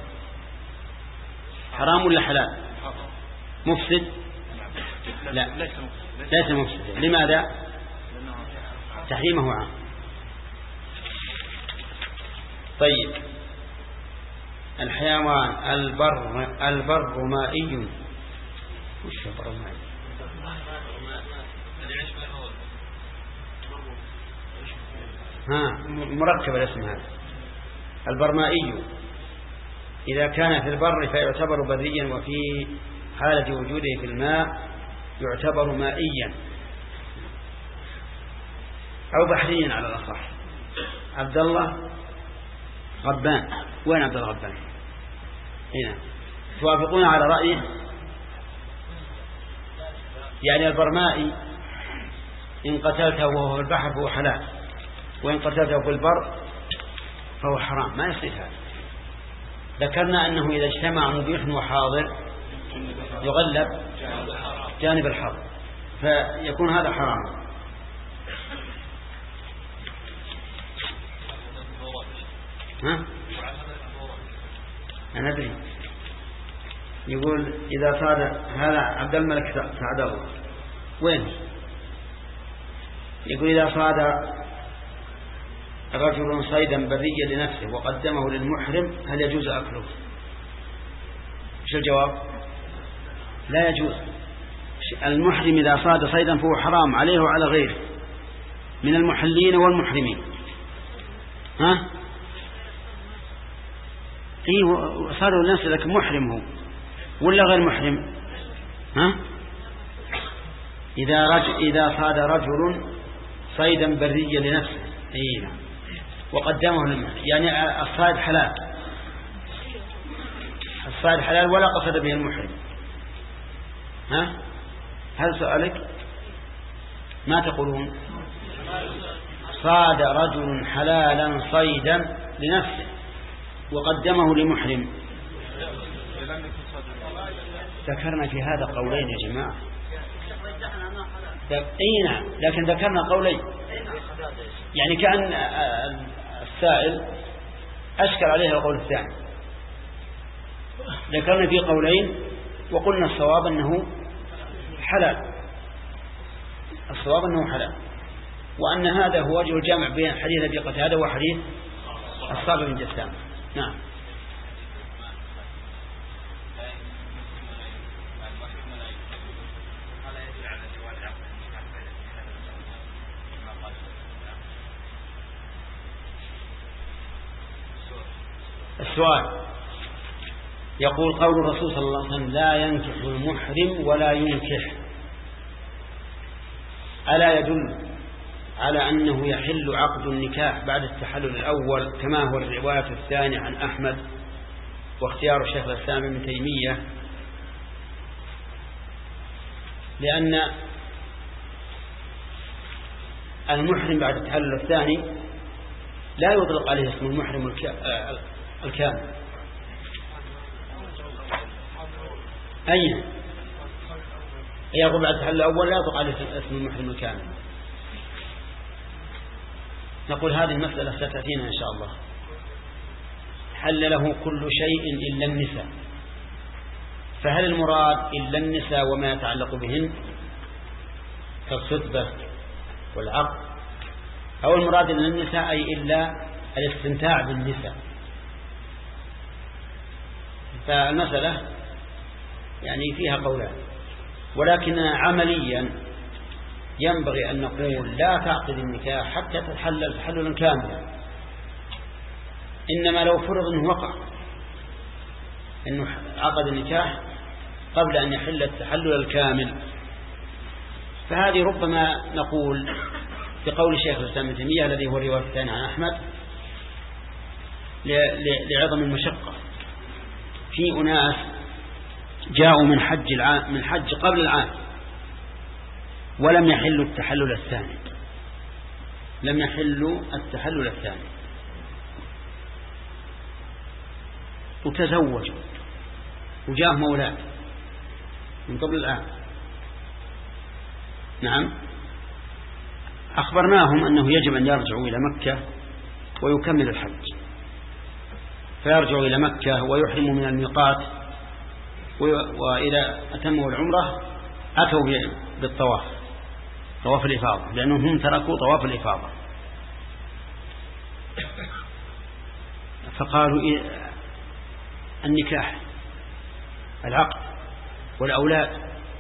حرام ولا حلال؟ مفسد؟ لا ليس مفسد. لماذا؟ تحريمه عام. طيب الحيوان البر البر مائي. وش البر مائي؟ ها مركب الاسم هذا. البرمائي إذا كان في البر فيعتبر بريا، وفي حالة وجوده في الماء يعتبر مائيا. أو بحريا على الأصح. عبد الله غبان. وين عبد الله غبان؟ هنا. توافقون على رأيه؟ يعني البرمائي إن قتلته وهو في البحر فهو حلال، وإن قتلته في البر فهو حرام، ما يصير هذا. ذكرنا أنه إذا اجتمع مبيح وحاضر يغلب جانب الحاضر فيكون هذا حرام. ها؟ أنا أدري. يقول إذا صاد هذا عبد الملك سعد الله وين؟ يقول إذا صاد رجل صيدا بريا لنفسه وقدمه للمحرم هل يجوز أكله؟ ايش الجواب؟ لا يجوز. المحرم إذا صاد صيدا فهو حرام عليه وعلى غيره من المحلين والمحرمين. ها؟ ايه صاروا الناس لكن محرم هو ولا غير محرم؟ ها؟ إذا رجل إذا صاد رجل صيدا بريا لنفسه اي نعم وقدمه للمحرم، يعني الصيد حلال، الصيد حلال ولا قصد به المحرم. ها؟ هل سؤالك ما تقولون؟ صاد رجل حلالا صيدا لنفسه وقدمه لمحرم. ذكرنا في هذا قولين يا جماعة. اي نعم لكن ذكرنا قولين، يعني كأن السائل أشكل عليه القول الثاني. ذكرنا في قولين وقلنا الصواب أنه حلال، الصواب أنه حلال، وأن هذا هو وجه الجامع بين حديث أبي قتادة وحديث الصابر بن جسام. نعم. السؤال يقول قول الرسول صلى الله عليه وسلم لا ينكح المحرم ولا ينكح، ألا يدل على أنه يحل عقد النكاح بعد التحلل الأول كما هو الرواية الثانية عن أحمد واختيار الشيخ الإسلام ابن تيمية؟ لأن المحرم بعد التحلل الثاني لا يطلق عليه اسم المحرم الكامل. أين يقول بعد التحلل الأول لا يطلق عليه اسم المحرم الكامل. نقول هذه المسألة ستأتينا إن شاء الله. حل له كل شيء إلا النساء، فهل المراد إلا النساء وما يتعلق بهن كالخطبة والعقد، أو المراد إلا النساء أي إلا الاستمتاع بالنساء؟ فالمسألة يعني فيها قولان، ولكن عمليا ينبغي أن نقول لا تعقد النكاح حتى تتحلل تحللا كاملا، إنما لو فرض أنه وقع أنه عقد النكاح قبل أن يحل التحلل الكامل، فهذه ربما نقول بقول الشيخ الإسلام ابن تيمية الذي هو الرواية الثانية عن أحمد لعظم المشقة. في أناس جاءوا من حج العام من حج قبل العام ولم يحلوا التحلل الثاني، لم يحلوا التحلل الثاني وتزوجوا وجاءهم أولاد من قبل العام. نعم، أخبرناهم أنه يجب أن يرجعوا إلى مكة ويكمل الحج، فيرجعوا إلى مكة ويحرموا من الميقات، وإذا أتموا العمرة أتوا بالطواف طواف الإفاضة، لأنهم هم تركوا طواف الإفاضة. فقالوا إيه النكاح العقد والأولاد،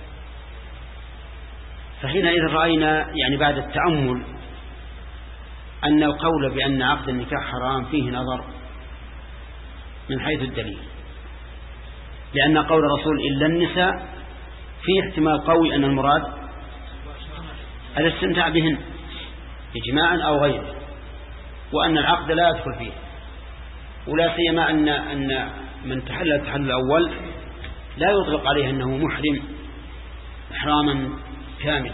فحينئذ رأينا يعني بعد التأمل أن القول بأن عقد النكاح حرام فيه نظر من حيث الدليل، لأن قول الرسول إلا النساء فيه احتمال قوي أن المراد الاستمتاع بهن، إجماعا أو غيره، وأن العقد لا يدخل فيه، ولا سيما أن أن من تحلل التحلل الأول لا يطلق عليه أنه محرم إحراما كاملا.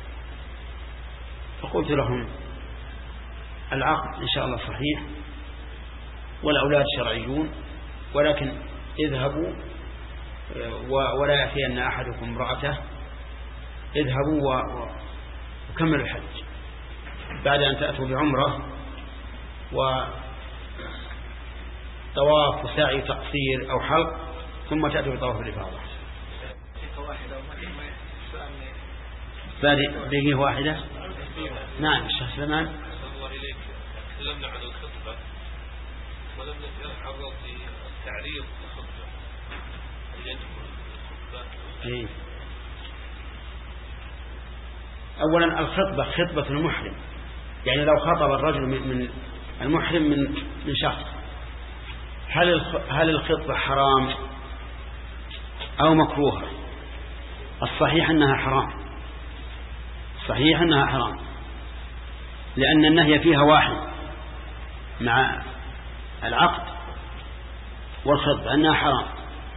فقلت لهم العقد إن شاء الله صحيح والأولاد شرعيون، ولكن اذهبوا ولا يأتين أحدكم امرأته، اذهبوا وكملوا الحج بعد أن تأتوا بعمرة وطواف وسعي تقصير أو حلق، ثم تأتوا بطواف الإفاضة. دقيقة واحدة. نعم الشيخ سلمان. الله إليك، تكلمنا عن الخطبة ولم نتعرض للتعريض الخطبة. إيه. أولا الخطبة خطبة المحرم، يعني لو خطب الرجل من المحرم من من شخص، هل هل الخطبة حرام أو مكروهة؟ الصحيح أنها حرام، صحيح أنها حرام، لأن النهي فيها واحد مع العقد والخطبة أنها حرام.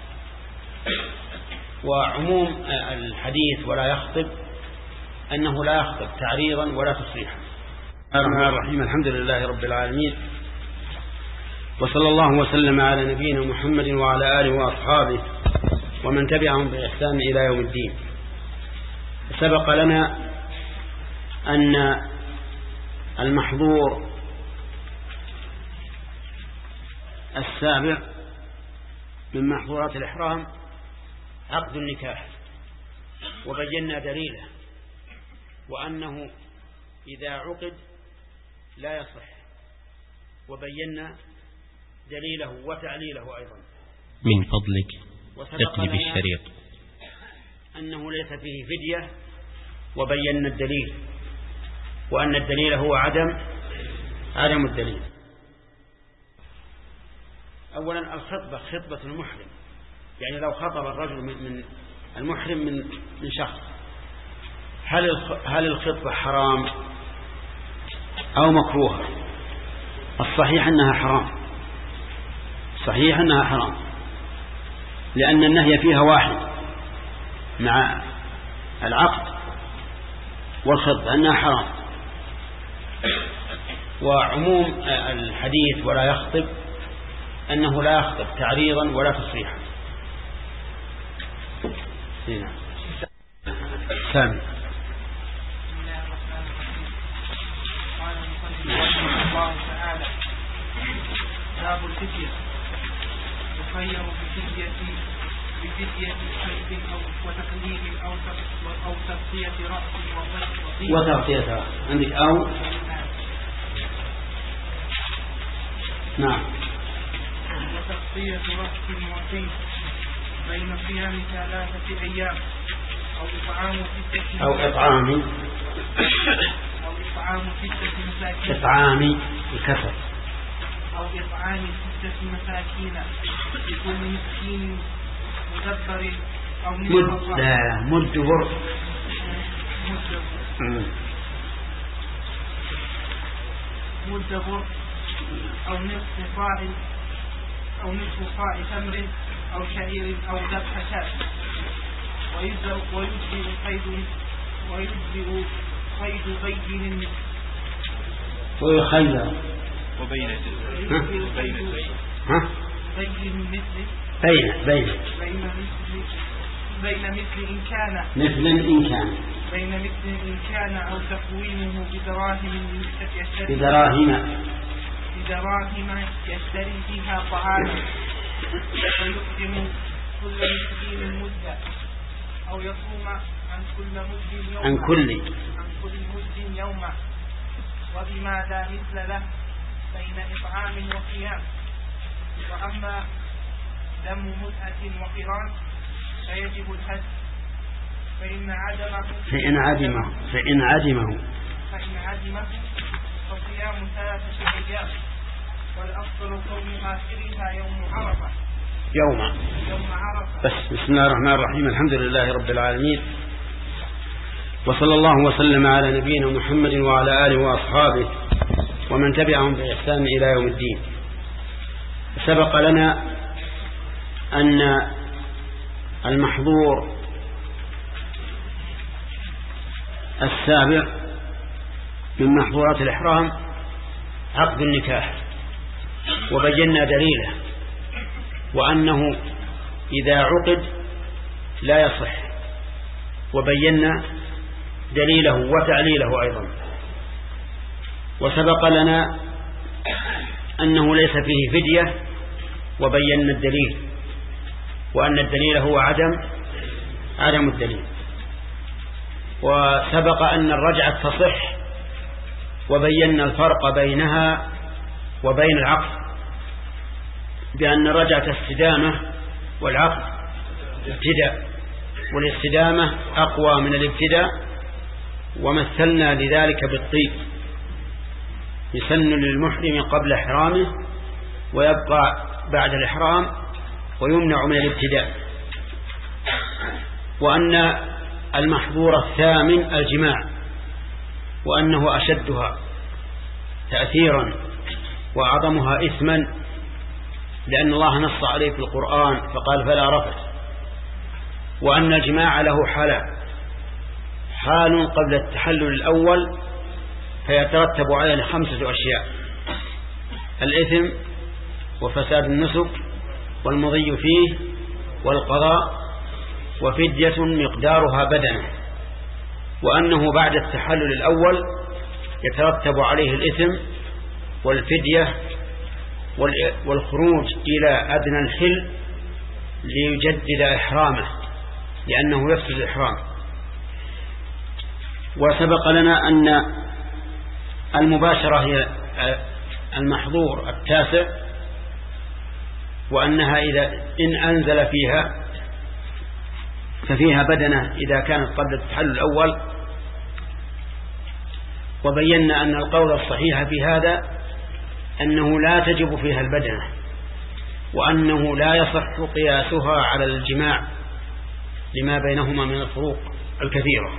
وعموم الحديث ولا يخطب أنه لا يخطب تعريضا ولا تصريحا. الرحمن الرحيم، الحمد لله رب العالمين، وصلى الله وسلم على نبينا محمد وعلى آله وأصحابه ومن تبعهم بإحسان إلى يوم الدين. سبق لنا أن المحظور السابع من محظورات الإحرام عقد النكاح، وبينا دليله، وأنه إذا عقد لا يصح، وبينا دليله وتعليله أيضا. من فضلك اقلب الشريط. أنه ليس فيه فدية، وبينا الدليل، وأن الدليل هو عدم عدم الدليل. أولا الخطبة خطبة المحرم، يعني لو خطب الرجل من المحرم من من شخص، هل هل الخطبة حرام أو مكروهة؟ الصحيح أنها حرام، صحيح أنها حرام، لأن النهي فيها واحد مع العقد والخطبة أنها حرام. وعموم الحديث ولا يخطب أنه لا يخطب تعريضا ولا تصريحا. هنا سامي. الله تعالى باب الفدية، يخير بفدية بفدية حيث أو وتقليل أو أو تغطية رأس وتغطية رأس. عندك أو نعم وتغطية رأس وطيب بين صيام ثلاثة أيام أو إطعام ستة أو إطعام أو إطعام ستة مساكين إطعام الكسر أو إطعام ستة مساكين لكل مسكين مدبر أو مد لا مدبر مدبر أو نصف صاع أو نصف صاع تمر أو شعير أو ذبح شاة. ويجزئ قيد ويجزئ قيد بين ويخير وبين ها بين مثل بين بين بين مثل بين مثل إن كان مثل إن كان بين مثل إن كان أو تقويمه بدراهم يشتري بدراهم بدراهم يشتري فيها طعاما ويقدم كل مسكين مدة أو يصوم عن كل مد يوما عن كل عن كل مد يوما. وبما لا مثل له بين إطعام وصيام. وأما دم متعة وقران فيجب الحج، فإن عدمه فإن عدمه فإن عدمه فإن عدمه فصيام ثلاثة أيام، والأفضل كون آخرها يوم عرفة يوم يوم عرفة. بس. بسم الله الرحمن الرحيم، الحمد لله رب العالمين، وصلى الله وسلم على نبينا محمد وعلى آله وأصحابه ومن تبعهم بإحسان إلى يوم الدين. سبق لنا أن المحظور السابع من محظورات الإحرام عقد النكاح، وبينا دليله وأنه إذا عقد لا يصح، وبينا دليله وتعليله أيضا. وسبق لنا أنه ليس فيه فدية، وبينا الدليل وأن الدليل هو عدم عدم الدليل. وسبق أن الرجعة تصح، وبينا الفرق بينها وبين العقد، بأن الرجعة استدامة والعقد ابتداء، والاستدامة أقوى من الابتداء. ومثلنا لذلك بالطيب، يسن للمحرم قبل إحرامه ويبقى بعد الإحرام ويمنع من الابتداء. وأن المحظور الثامن الجماع، وأنه أشدها تأثيرا وأعظمها إثما، لأن الله نص عليه في القرآن فقال فلا رفث. وأن الجماع له حالان: حال قبل التحلل الأول فيترتب عليه خمسة أشياء: الإثم وفساد النسك والمضي فيه والقضاء وفدية مقدارها بدنه. وأنه بعد التحلل الأول يترتب عليه الإثم والفدية والخروج إلى أدنى الحل ليجدد إحرامه، لأنه يفسد الإحرام. وسبق لنا أن المباشرة هي المحظور التاسع، وأنها إذا إن أنزل فيها ففيها بدنة إذا كانت قبل التحلل الأول. وبينا أن القول الصحيح في هذا أنه لا تجب فيها البدنة، وأنه لا يصح قياسها على الجماع لما بينهما من الفروق الكثيرة.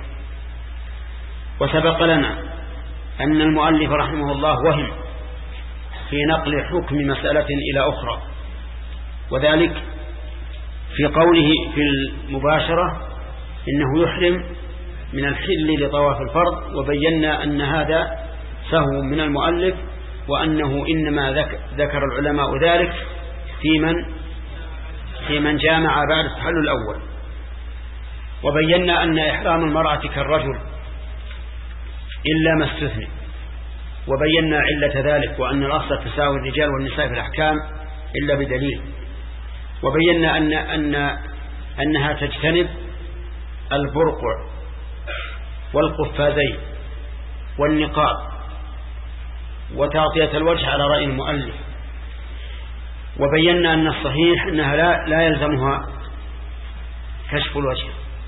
وسبق لنا أن المؤلف رحمه الله وهم في نقل حكم مسألة إلى أخرى، وذلك في قوله في المباشرة إنه يحرم من الحل لطواف الفرض. وبينا أن هذا سهو من المؤلف، وأنه إنما ذكر العلماء ذلك في من في من جامع بعد التحلل الأول. وبينا أن إحرام المرأة كالرجل إلا ما استثني، وبينا علة ذلك، وأن الأصل تساوي الرجال والنساء في الأحكام إلا بدليل. وبينا أن أن أنها تجتنب البرقع والقفازين والنقاب وتغطية الوجه على رأي المؤلف. وبينا أن الصحيح أنها لا, لا يلزمها كشف الوجه،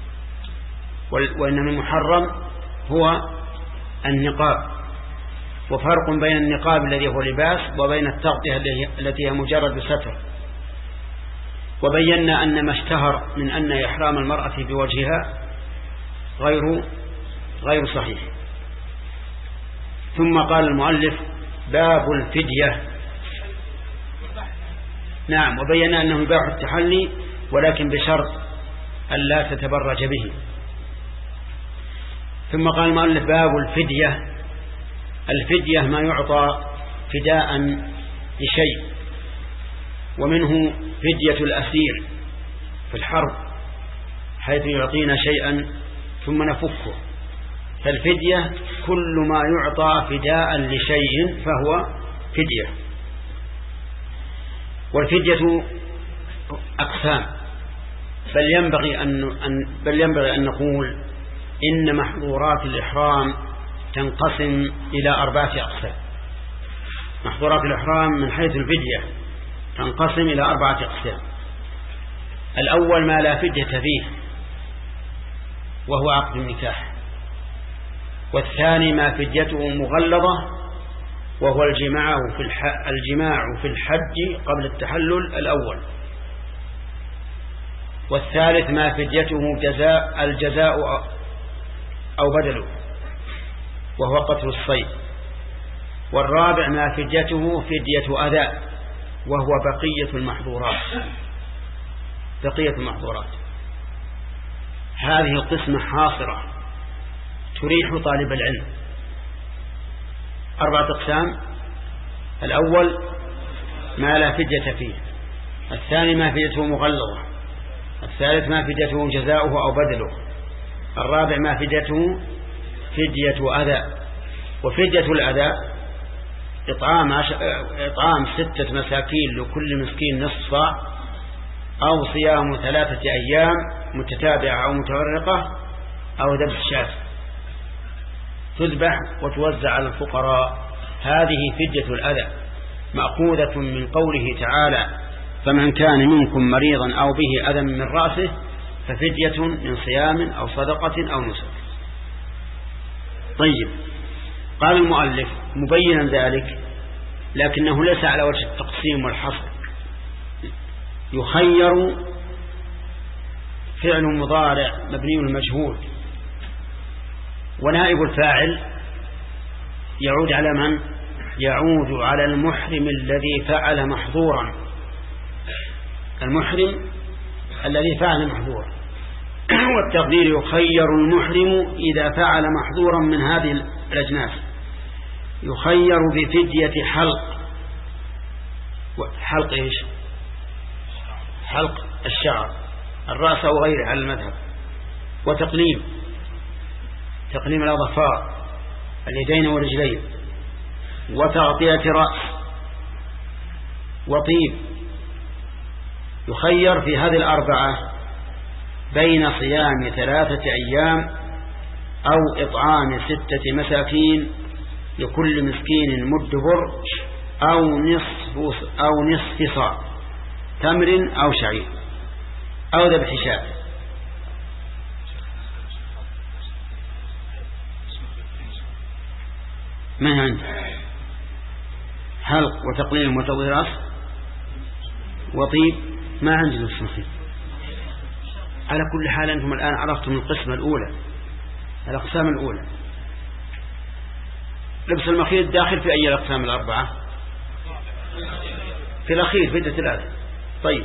وإنما المحرم هو النقاب. وفرق بين النقاب الذي هو لباس وبين التغطية التي هي مجرد ستر. وبينا أن ما اشتهر من أن إحرام المرأة بوجهها غير غير صحيح. ثم قال المؤلف باب الفدية. نعم، وبينا أنه يباح التحلي ولكن بشرط ألا تتبرج به. ثم قال المؤلف باب الفدية. الفدية ما يعطى فداء لشيء، ومنه فدية الأسير في الحرب حيث يعطينا شيئا ثم نفكه. فالفدية كل ما يعطى فداء لشيء فهو فدية. والفدية أقسام، بل ينبغي أن بل ينبغي أن نقول إن محظورات الإحرام تنقسم إلى أربعة أقسام. محظورات الإحرام من حيث الفدية تنقسم إلى أربعة أقسام. الأول ما لا فدية فيه وهو عقد النكاح، والثاني ما فديته مغلظة وهو الجماع في الجماع في الحج قبل التحلل الأول، والثالث ما فديته جزاء الجزاء أو بدله وهو قتل الصيد. والرابع ما فديته فدية أذى وهو بقية المحظورات. بقية المحظورات هذه القسمة حاصرة تريح طالب العلم. أربعة أقسام: الأول ما لا فدية فيه، الثاني ما فديته مغلظة، الثالث ما فديته جزاؤه أو بدله، الرابع ما فديته فدية أذى. وفدية الأذى إطعام, عش... إطعام ستة مساكين لكل مسكين نصف صاع، أو صيام ثلاثة أيام متتابعة أو متفرقة، أو ذبح شاة تذبح وتوزع على الفقراء. هذه فدية الأذى مأخوذة من قوله تعالى: فمن كان منكم مريضا أو به أذى من رأسه ففدية من صيام أو صدقة أو نسك. طيب، قال المؤلف مبينا ذلك لكنه ليس على وجه التقسيم والحصر. يخير فعل مضارع مبني المجهول، ونائب الفاعل يعود على من؟ يعود على المحرم الذي فعل محظورا. المحرم الذي فعل محظورا. والتقدير: يخير المحرم إذا فعل محظورا من هذه الأجناس، يخير بفدية حلق. حلق إيش؟ حلق الشعر، الرأس أو غيره على المذهب، وتقليم، تقليم الأظفار، اليدين والرجلين، وتغطية رأس، وطيب. يخير في هذه الأربعة بين صيام ثلاثة أيام أو إطعام ستة مساكين لكل مسكين مد بر، أو نصف أو نصف صاع تمر أو شعير، أو ذبح شاة. ما عندي حلق وتقليل وتضيء رأس وطيب، ما عندي نصف مخيط. على كل حال أنتم الآن عرفتم القسمة الأولى، الأقسام الأولى. لبس المخيط داخل في أي الأقسام الأربعة؟ في الأخير فدية الأذى. طيب،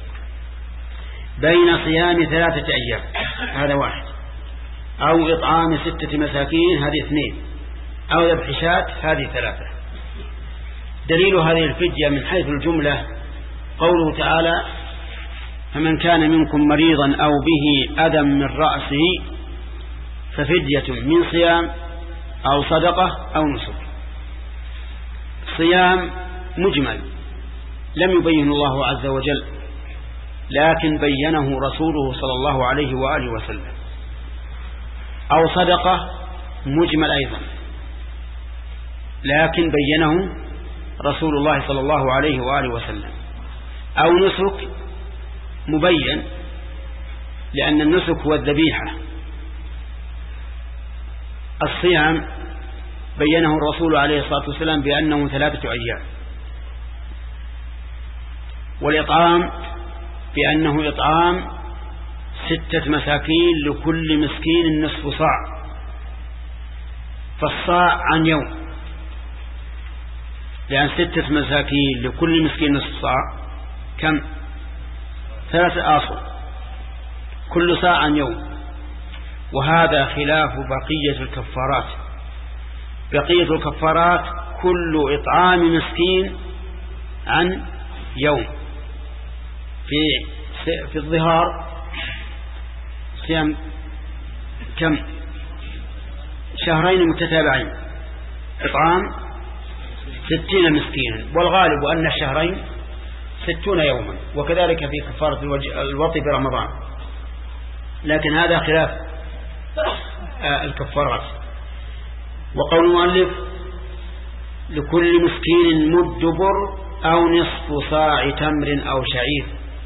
بين صيام ثلاثة أيام هذا واحد، أو إطعام ستة مساكين هذه اثنين، أو ذبح شاة هذه ثلاثة. دليل هذه الفدية من حيث الجملة قوله تعالى: فمن كان منكم مريضا أو به أذى من رأسه ففدية من صيام أو صدقة أو نسك. صيام مجمل لم يبين الله عز وجل، لكن بينه رسوله صلى الله عليه وآله وسلم. أو صدقة مجمل أيضا، لكن بينه رسول الله صلى الله عليه وآله وسلم. أو نسك مبين، لأن النسك هو الذبيحة. الصيام بينه الرسول عليه الصلاة والسلام بأنه ثلاثة أيام، والإطعام بأنه إطعام ستة مساكين لكل مسكين نصف صاع. فالصاع عن يوم، لأن ستة مساكين لكل مسكين نصف صاع كم؟ ثلاثة آصل، كل صاع عن يوم. وهذا خلاف بقية الكفارات. بقية الكفارات كل إطعام مسكين عن يوم. في في الظهار صيام كم؟ شهرين متتابعين، إطعام ستين مسكينا، والغالب أن الشهرين ستون يوما، وكذلك في كفارة الوطي برمضان. لكن هذا خلاف الكفارات. وقول المؤلف: لكل مسكين مد بر أو نصف صاع تمر أو شعير.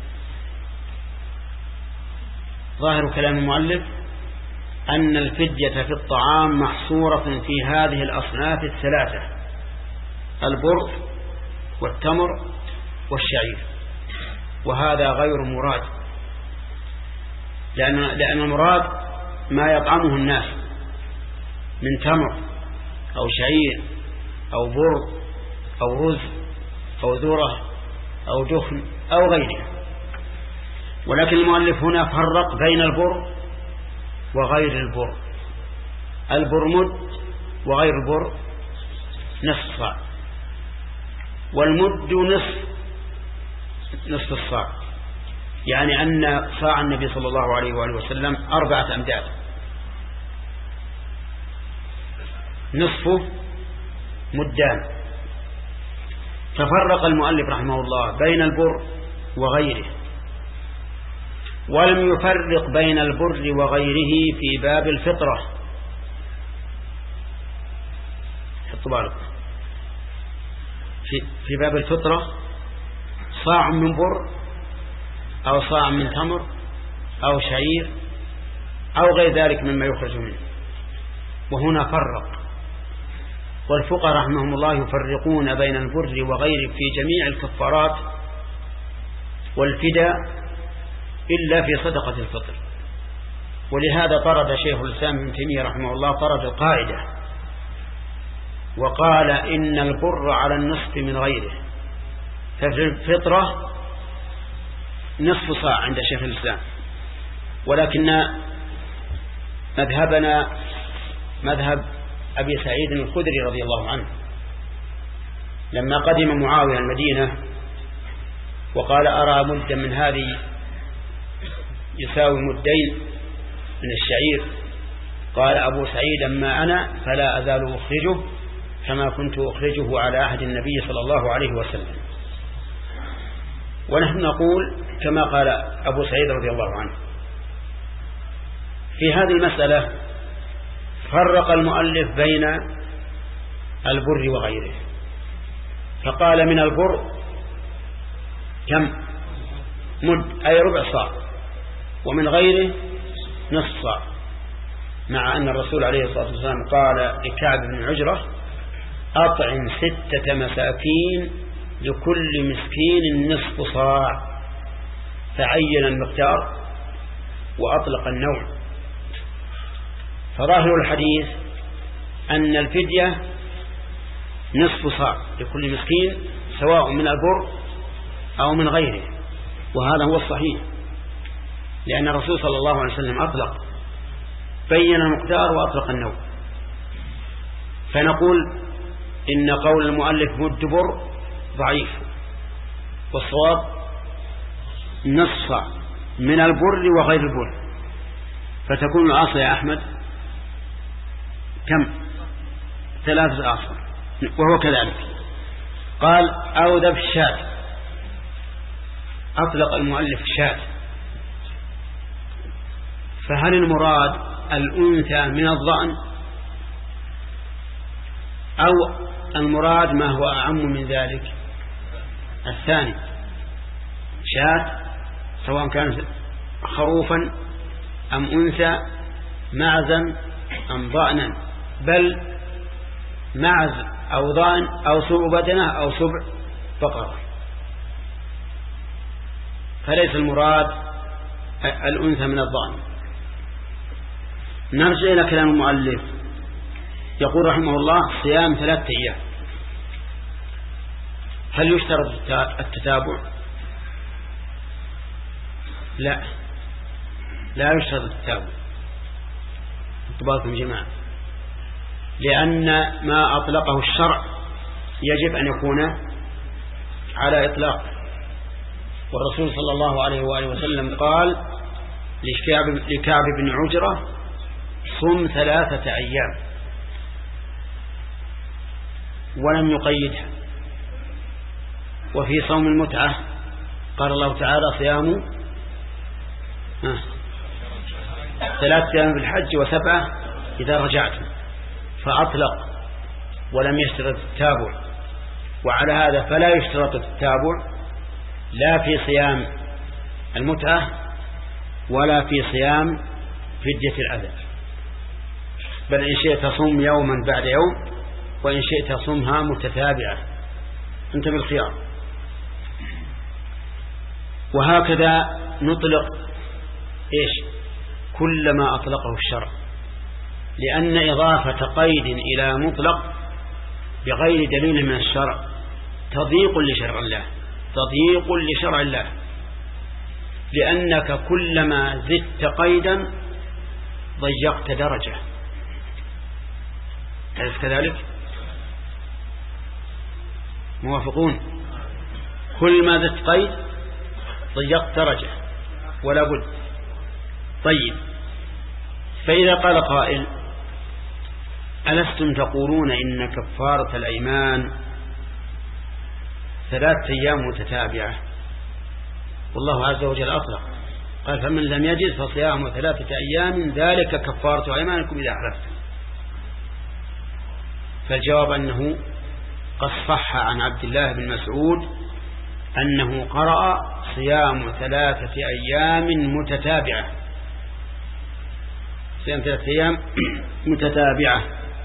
ظاهر كلام المؤلف أن الفدية في الطعام محصورة في هذه الأصناف الثلاثة: البر والتمر والشعير. وهذا غير مراد، لأن, لأن المراد ما يطعمه الناس من تمر أو شعير أو بر أو رز أو ذرة أو دخن أو غيره. ولكن المؤلف هنا فرق بين البر وغير البر. البر مد وغير البر نصف صاع، والمد نصف نصف الصاع، يعني أن صاع النبي صلى الله عليه وآله وسلم أربعة أمداد، نصفه مدان. ففرق المؤلف رحمه الله بين البر وغيره، ولم يفرق بين البر وغيره في باب الفطرة. حطوا بالكم في, في باب الفطرة صاع من بر أو صاع من تمر أو شعير أو غير ذلك مما يخرج منه، وهنا فرق. والفقهاء رحمهم الله يفرقون بين البر وغيره في جميع الكفارات والفداء إلا في صدقة الفطر. ولهذا طرد شيخ الإسلام ابن تيمية رحمه الله طرد القاعدة وقال إن البر على النصف من غيره، ففي الفطرة نصف صاع عند شيخ الإسلام. ولكن مذهبنا مذهب أبي سعيد الخدري رضي الله عنه لما قدم معاوية المدينة وقال أرى مدا من هذه يساوي مدين من الشعير، قال أبو سعيد أما أنا فلا أزال أخرجه كما كنت أخرجه على عهد النبي صلى الله عليه وسلم. ونحن نقول كما قال أبو سعيد رضي الله عنه. في هذه المسألة فرق المؤلف بين البر وغيره، فقال من البر كم مد أي ربع صاع، ومن غيره نصف صاع، مع أن الرسول عليه الصلاة والسلام قال لكعب بن عجرة أطعم ستة مساكين لكل مسكين نصف صاع، فعين المقدار وأطلق النوع. فظاهر الحديث أن الفدية نصف صاع لكل مسكين سواء من البر أو من غيره، وهذا هو الصحيح، لأن الرسول صلى الله عليه وسلم أطلق بين المقدار وأطلق النوع. فنقول إن قول المؤلف مد بر ضعيف، والصواب نصف صاع من البر وغير البر، فتكون العاصر يا أحمد كم؟ ثلاثة أعصر. وهو كذلك. قال أو ذبح شاة، أطلق المؤلف شاة، فهل المراد الأنثى من الضأن أو المراد ما هو أعم من ذلك؟ الثاني، شاة سواء كانت خروفا أم أنثى، معزا أم ضأنا، بل معز أو ضأن أو سبع بدنة أو سبع بقرة، فليس المراد الأنثى من الضأن. نرجع إلى كلام المؤلف، يقول رحمه الله صيام ثلاثة أيام. هل يشترط التتابع؟ لا، لا يشترط التتابع. انتبهوا جماعة، لأن ما أطلقه الشرع يجب أن يكون على إطلاق. والرسول صلى الله عليه وآله وسلم قال لكعب بن عجرة صم ثلاثة أيام، ولم يقيدها. وفي صوم المتعة قال الله تعالى صيام ثلاثة أيام بالحج وسبعة إذا رجعتم، فأطلق ولم يشترط التتابع. وعلى هذا فلا يشترط التتابع لا في صيام المتعة ولا في صيام فدية الأذى، بل إن شئت صم يوما بعد يوم، وإن شئت صمها متتابعة، أنت بالخيار. وهكذا نطلق إيش كل ما أطلقه الشرع، لأن إضافة قيد إلى مطلق بغير دليل من الشرع تضييق لشرع الله تضييق لشرع الله، لأنك كلما زدت قيدا ضيقت درجة. أليس كذلك؟ موافقون؟ كل ما زدت قيد ضيقت درجة ولا بد. طيب، فإذا قال قائل ألستم تقولون إن كفارة الأيمان ثلاثة أيام متتابعة، والله عز وجل أطلق قال فمن لم يجد فصيام ثلاثة أيام ذلك كفارة أيمانكم إذا حلفتم. فالجواب أنه قد صح عن عبد الله بن مسعود أنه قرأ صيام ثلاثة أيام متتابعة، صيام ثلاثة أيام متتابعة.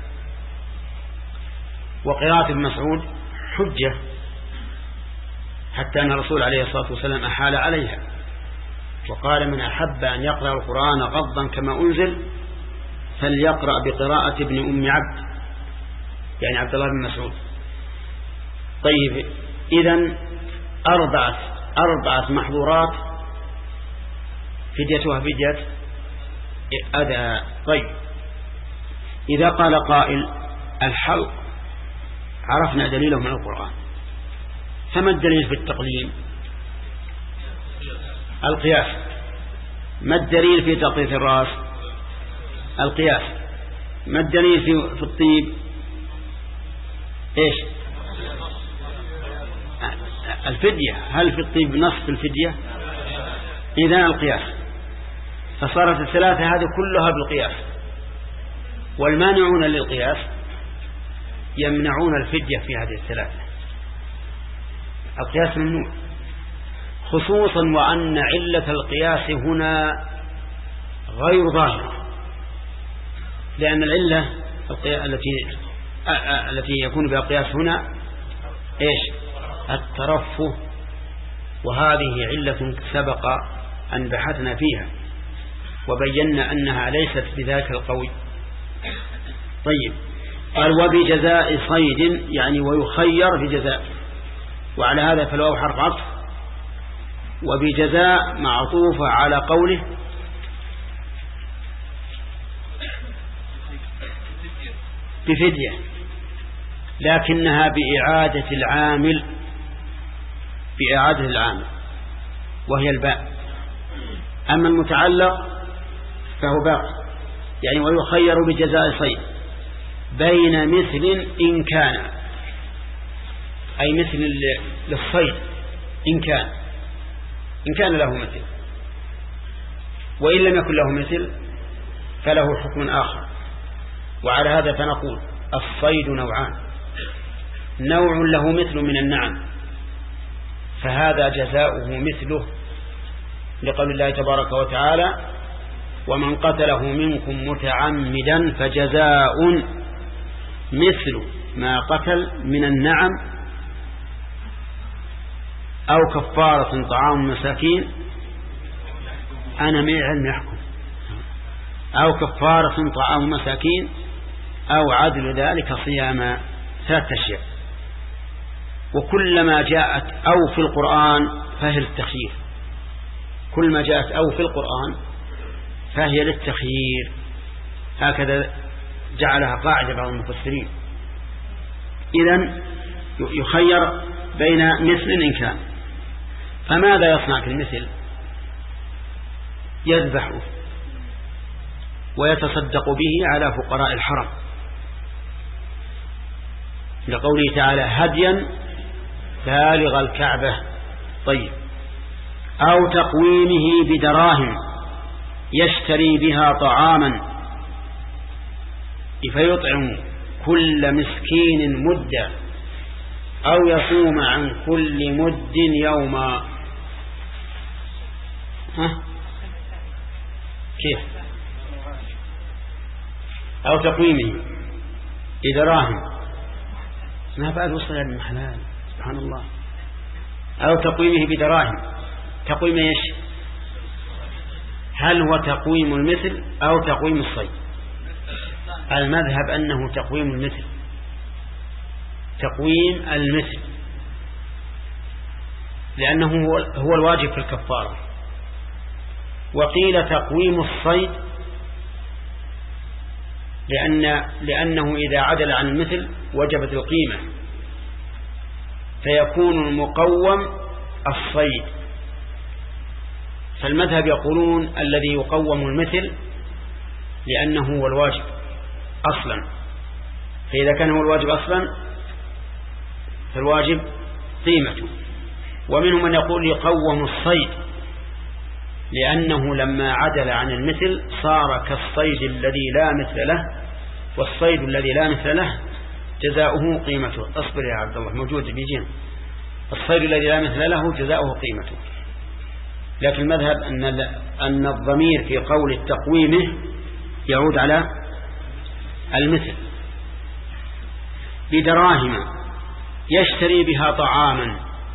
وقراءة ابن مسعود حجة، حتى أن الرسول عليه الصلاة والسلام أحال عليها وقال من أحب أن يقرأ القرآن غضا كما أنزل فليقرأ بقراءة ابن أم عبد، يعني عبد الله بن مسعود. طيب، إذن أربعة أربعة محظورات فديتها فدية أذى. طيب، إذا قال قائل الحلق عرفنا دليله من القرآن، فما الدليل في التقليم؟ القياس. ما الدليل في تقطيع الرأس؟ القياس. ما الدليل في في الطيب؟ ايش؟ الفدية. هل في الطيب نص في الفدية؟ إذن القياس. فصارت الثلاثة هذه كلها بالقياس، والمانعون للقياس يمنعون الفدية في هذه الثلاثة. القياس ممنوع، خصوصا وأن علة القياس هنا غير ظاهرة، لأن العلة التي التي يكون بها قياس هنا إيش؟ الترفه، وهذه علة سبق أن بحثنا فيها وبينا أنها ليست بذاك القوي. طيب، قال وبجزاء صيد، يعني ويخير في جزاء، وعلى هذا فالواو حرف عطف، وبجزاء معطوفة على قوله بفدية، لكنها بإعادة العامل بإعادة العامل وهي الباء. أما المتعلق فهو باء، يعني ويخير بجزاء صيد بين مثل إن كان، أي مثل للصيد إن كان إن كان له مثل، وإن لم يكن له مثل فله حكم آخر. وعلى هذا فنقول الصيد نوعان، نوع له مثل من النعم فهذا جزاؤه مثله، لقول الله تبارك وتعالى ومن قتله منكم متعمدا فجزاء مثل ما قتل من النعم أو كفارة طعام مساكين، أنا من علم يحكم، أو كفارة طعام مساكين أو عدل ذلك صيام ثلاثة أشياء. وكلما جاءت أو في القرآن فهي للتخيير، كل ما جاءت أو في القرآن فهي للتخيير، هكذا جعلها قاعدة بعض المفسرين. إذن يخير بين مثل إن كان. فماذا يصنع في المثل؟ يذبحه ويتصدق به على فقراء الحرم، لقوله تعالى هديا بالغ الكعبة. طيب، أو تقويمه بدراهم يشتري بها طعاما فيطعم كل مسكين مدا أو يصوم عن كل مد يوما. ها؟ كيف؟ أو تقويمه بدراهم، ما بعد وصل إلى المحلال، سبحان الله. أو تقويمه بدراهم، تقويم ايش؟ هل هو تقويم المثل أو تقويم الصيد؟ المذهب أنه تقويم المثل، تقويم المثل، لأنه هو الواجب في الكفارة. وقيل تقويم الصيد لأن لأنه إذا عدل عن المثل وجبت القيمة، فيكون المقوم الصيد. فالمذهب يقولون الذي يقوم المثل لأنه هو الواجب أصلا، فإذا كان هو الواجب أصلا فالواجب قيمته. ومنهم من يقول يقوم الصيد لأنه لما عدل عن المثل صار كالصيد الذي لا مثل له، والصيد الذي لا مثل له جزاؤه قيمته. اصبر يا عبد الله، موجود بيجين. الصيد الذي لا مثل له جزاؤه قيمته. لكن المذهب أن أن الضمير في قول التقويمه يعود على المثل. بدراهم يشتري بها طعاما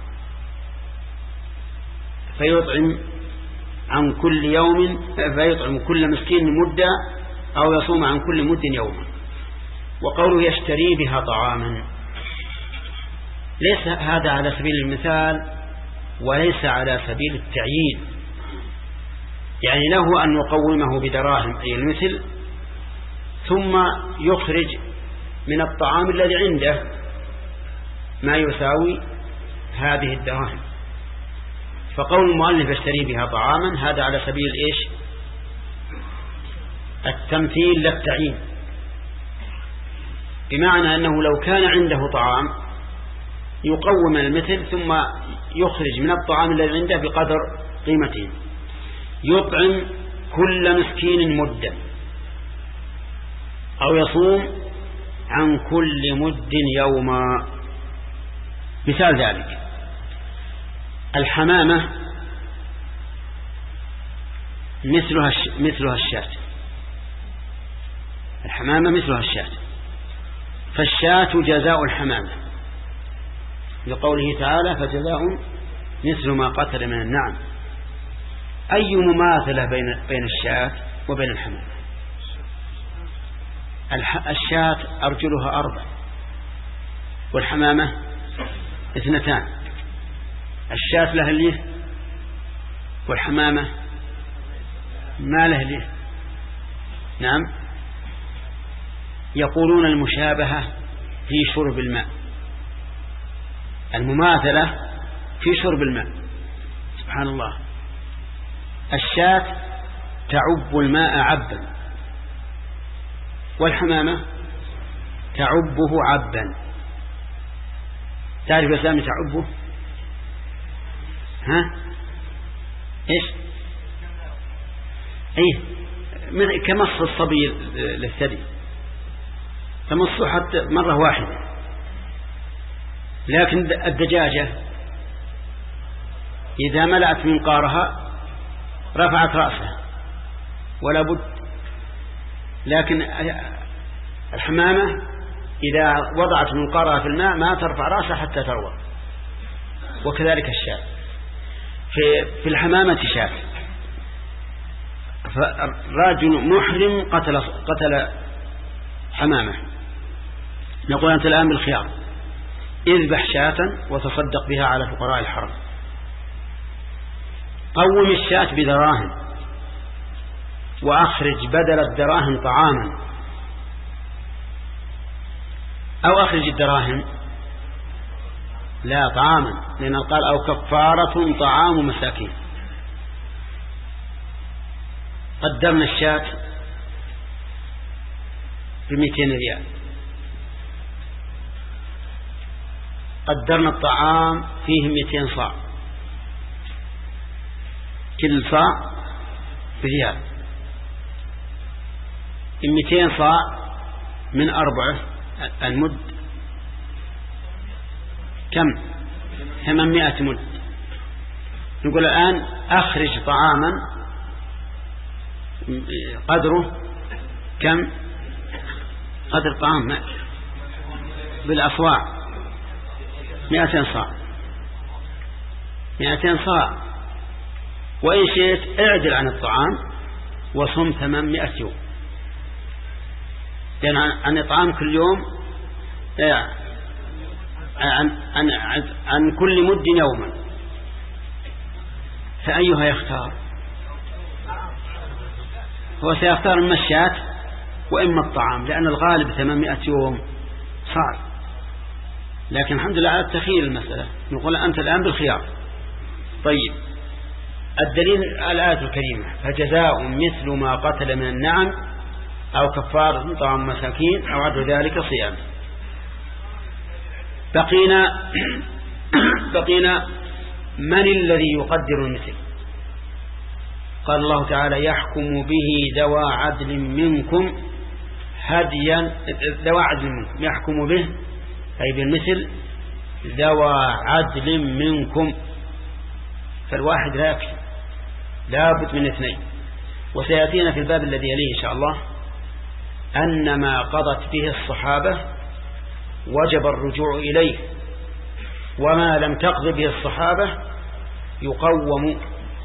فيطعم عن كل يوم فيطعم كل مسكين مدة أو يصوم عن كل مد يوما. وقوله يشتري بها طعاما ليس هذا على سبيل المثال وليس على سبيل التعيين، يعني له أن يقومه بدراهم أي المثل ثم يخرج من الطعام الذي عنده ما يساوي هذه الدراهم. فقول المؤلف يشتري بها طعاما هذا على سبيل إيش؟ التمثيل للتعيين، بمعنى أنه لو كان عنده طعام يقوم المثل ثم يخرج من الطعام الذي عنده بقدر قيمته. يطعم كل مسكين مدا أو يصوم عن كل مد يوما. مثال ذلك الحمامة مثلها مثلها الشاة، الحمامة مثلها الشاة، فالشاة جزاء الحمامة لقوله تعالى فجزاء مثل ما قتل من النعم. أي مماثلة بين بين الشاة وبين الحمامة؟ الشاة أرجلها أربع والحمامة اثنتان. الشاة لها ليه والحمامة ما له ليه. نعم، يقولون المشابهة في شرب الماء، المماثلة في شرب الماء. سبحان الله، الشاة تعب الماء عبا والحمامة تعبه عبا. تعرف يا سامي تعبه؟ ها ايش؟ ايه كمص الصبي للثدي، تمصه حتى مرة واحدة. لكن الدجاجة إذا ملأت منقارها رفعت رأسها ولا بد، لكن الحمامة إذا وضعت منقارها في الماء ما ترفع رأسها حتى تروى. وكذلك الشاة، في, في الحمامة شاة، فرجل محرم قتل, قتل حمامة، نقول أنت الآن بالخيار اذبح شاة وتصدق بها على فقراء الحرم. قوم الشاة بدراهم وأخرج بدل الدراهم طعاما، أو أخرج الدراهم لا طعاما، لأن قال أو كفارة طعام مساكين. قدرنا الشاة بمئتين ريال، قدرنا الطعام فيه مئتين صاع، كل صاع بريال. مئتين صاع من أربعة المد كم؟ ثمانمائة مد. نقول الآن أخرج طعاما قدره كم؟ قدر طعام بالأصواع مئتين صاع، مئتين صاع. وإن شئت اعدل عن الطعام وصم ثمانمائة يوم. لأن عن إطعام كل يوم عن, عن, عن كل مد يوما، فأيها يختار؟ هو سيختار المشيات وإما الطعام، لأن الغالب ثمانمائة يوم صعب، لكن الحمد لله على التخيير المسألة، نقول أنت الآن بالخيار. طيب، الدليل الآية الكريمة: فجزاء مثل ما قتل من النعم أو كفارة طعام مساكين أو عدل ذلك صيام. بقينا بقينا من الذي يقدر المثل؟ قال الله تعالى: يحكم به ذوى عدل منكم هديا، ذوى عدل منكم يحكم به أي بالمثل ذوى عدل منكم، فالواحد لا يكفي، لابد من اثنين. وسيأتينا في الباب الذي يليه إن شاء الله أن ما قضت به الصحابة وجب الرجوع إليه، وما لم تقض به الصحابة يقوم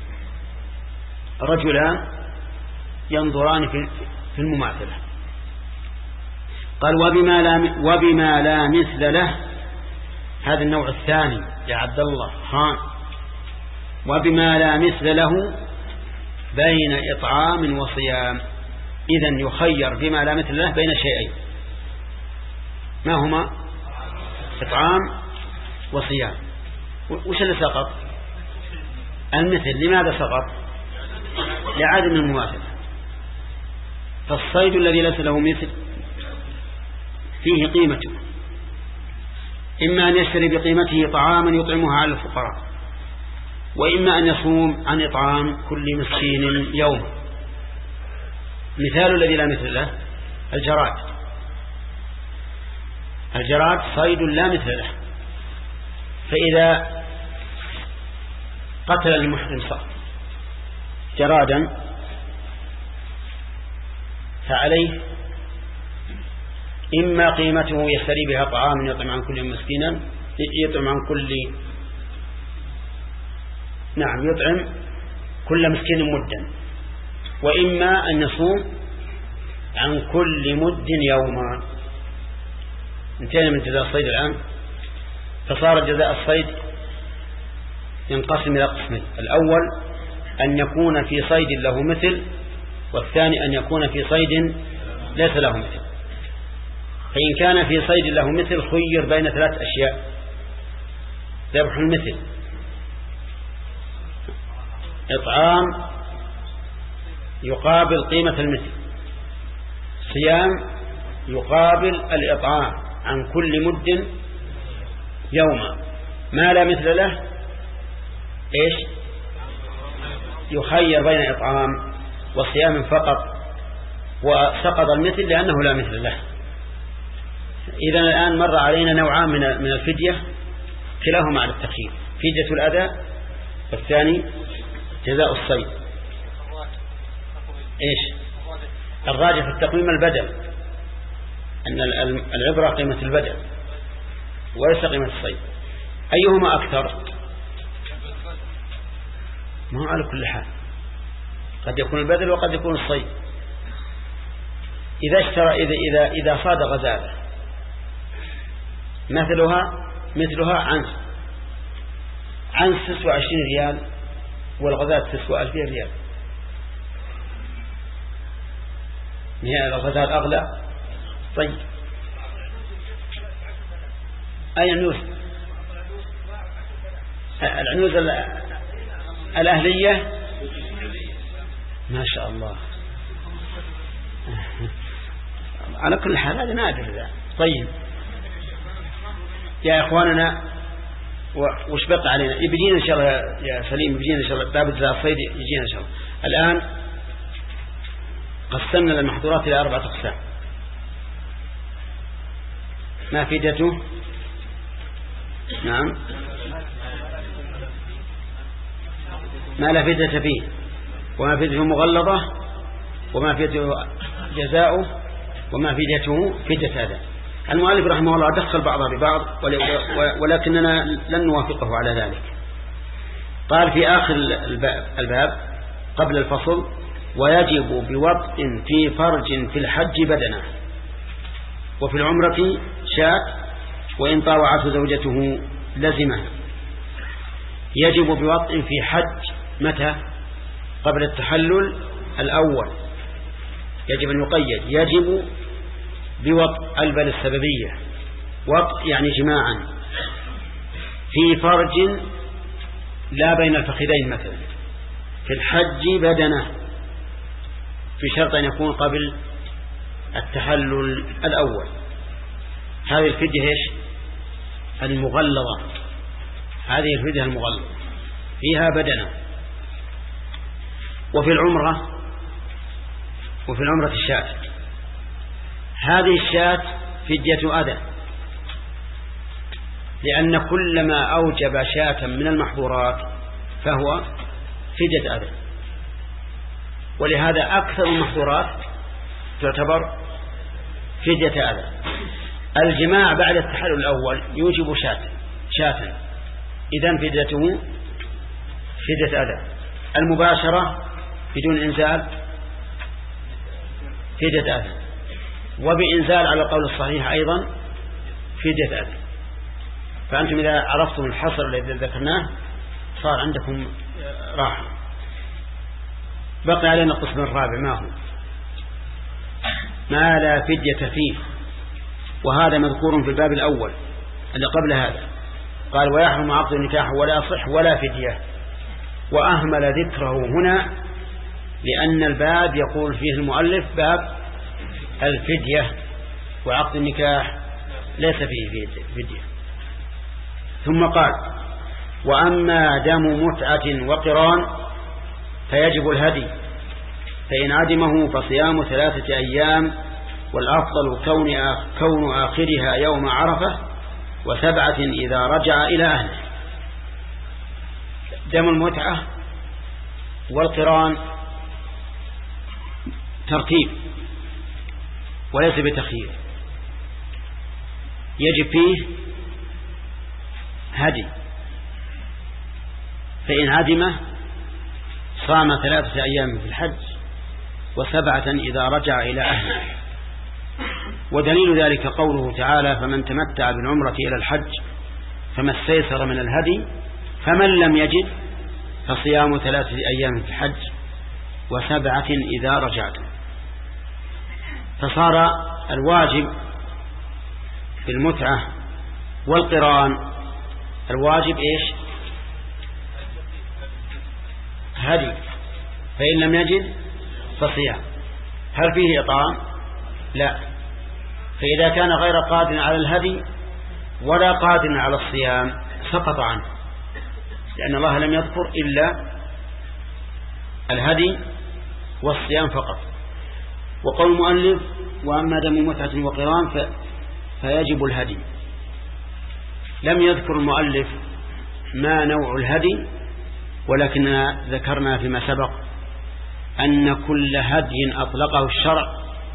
رجلان ينظران في المماثلة. قال: وبما لا, وبما لا مثل له، هذا النوع الثاني يا عبد الله خان. وبما لا مثل له بين إطعام وصيام، إذن يخير بما لا مثل له بين شيئين، ما هما؟ إطعام وصيام. وش اللي سقط؟ المثل. لماذا سقط؟ لعدم المماثلة. فالصيد الذي ليس له مثل فيه قيمته، إما أن يشتري بقيمته طعاما يطعمها على الفقراء، وإما أن يصوم عن إطعام كل مسكين يوم. مثال الذي لا مثل له الجراد. الجراد صيد لا مثل له، فإذا قتل المحرم جرادا فعليه إما قيمته يشتري بها طعام يطعم عن كل مسكينا، يطعم عن كل نعم يطعم كل مسكين مدا، وإما أن يصوم عن كل مد يوما. انتهينا من جزاء الصيد الآن، فصار جزاء الصيد ينقسم إلى قسمين: الأول أن يكون في صيد له مثل، والثاني أن يكون في صيد ليس له مثل. فإن كان في صيد له مثل خير بين ثلاث أشياء: ذبح المثل، إطعام يقابل قيمة المثل، صيام يقابل الإطعام عن كل مد يوما. ما لا مثل له إيش؟ يخير بين إطعام وصيام فقط، وسقط المثل لأنه لا مثل له. إذن الآن مر علينا نوعان من من الفدية، كلاهما على التخيير: فدية الأذى، والثاني جزاء الصيد. إيش الراجح في التقويم؟ البدل، أن العبرة قيمة البدل وليس قيمة الصيد. أيهما أكثر؟ ما هو على كل حال، قد يكون البدل وقد يكون الصيد. إذا اشترى إذا إذا إذا صاد غزالة مثلها مثلها عنس عنس تسوى عشرين ريال، والغزالة تسوى ألفين ريال، هي الغزال أغلى. طيب، أي عنوز؟ العنوز الأهلية ما شاء الله. على كل حال هذا نادر ذا. طيب يا إخواننا، وش بقى علينا؟ يبدينا إن شاء الله يا سليم، يبدينا إن شاء الله باب جزاء الصيد يجينا إن شاء الله. الآن قسمنا المحظورات إلى أربعة أقسام: ما فديته، نعم، ما لا فدية فيه، وما فديته مغلظة، وما فديته جزاؤه، وما فديته فدية هذا. المؤلف رحمه الله دخل بعضها ببعض، ولكننا لن نوافقه على ذلك. قال في آخر الباب قبل الفصل: ويجب بوطء في فرج في الحج بدنه. وفي العمرة شاة وإن طاوعته زوجته لزمها. يجب بوطء في حج متى؟ قبل التحلل الأول، يجب أن يقيد، يجب بوطء البل السببية، وطء يعني جماعا في فرج لا بين الفخذين مثلا، في الحج بدنه، في شرط أن يكون قبل التحلل الأول. هذه الفدية إيش؟ المغلظة، هذه الفدية المغلظة فيها بدنه. وفي العمرة وفي العمرة الشاة، هذه الشاة فدية أذى، لأن كل ما أوجب شاة من المحظورات فهو فدية أذى، ولهذا أكثر المحظورات تعتبر فدية أذى. الجماع بعد التحلل الأول يوجب شاة شاة إذن فديته فدية أذى. المباشرة بدون إنزال فدية أذى، وبإنزال على القول الصحيح أيضا فدية أذى. فأنتم إذا عرفتم الحصر الذي ذكرناه صار عندكم راحة. بقي علينا القسم الرابع، ما هو؟ ما لا فدية فيه، وهذا مذكور في الباب الأول اللي قبل هذا. قال ويحرم عقد النكاح ولا يصح ولا فدية، وأهمل ذكره هنا لأن الباب يقول فيه المؤلف باب الفدية، وعقد النكاح ليس فيه فدية. ثم قال وأما دم متعة وقران فيجب الهدي، فإن عدمه فصيام ثلاثة أيام، والأفضل كون كون آخرها يوم عرفة، وسبعة إذا رجع إلى أهله. دم المتعة والقران ترتيب وليس بتخيير، يجب فيه هدي، فإن عدمه صام ثلاثة أيام في الحج، وسبعة إذا رجع إلى أهله. ودليل ذلك قوله تعالى فمن تمتع بالعمرة إلى الحج فما استيسر من الهدي، فمن لم يجد فصيام ثلاثة أيام في الحج وسبعة إذا رجعت. فصار الواجب في المتعة والقران الواجب إيش؟ هدي، فإن لم يجد فصيام. هل فيه إطعام؟ لا. فإذا كان غير قادر على الهدي ولا قادر على الصيام سقط عنه، لأن الله لم يذكر إلا الهدي والصيام فقط. وقول المؤلف وأما دم متعة وقران ف... فيجب الهدي، لم يذكر المؤلف ما نوع الهدي، ولكننا ذكرنا فيما سبق أن كل هدي أطلقه الشرع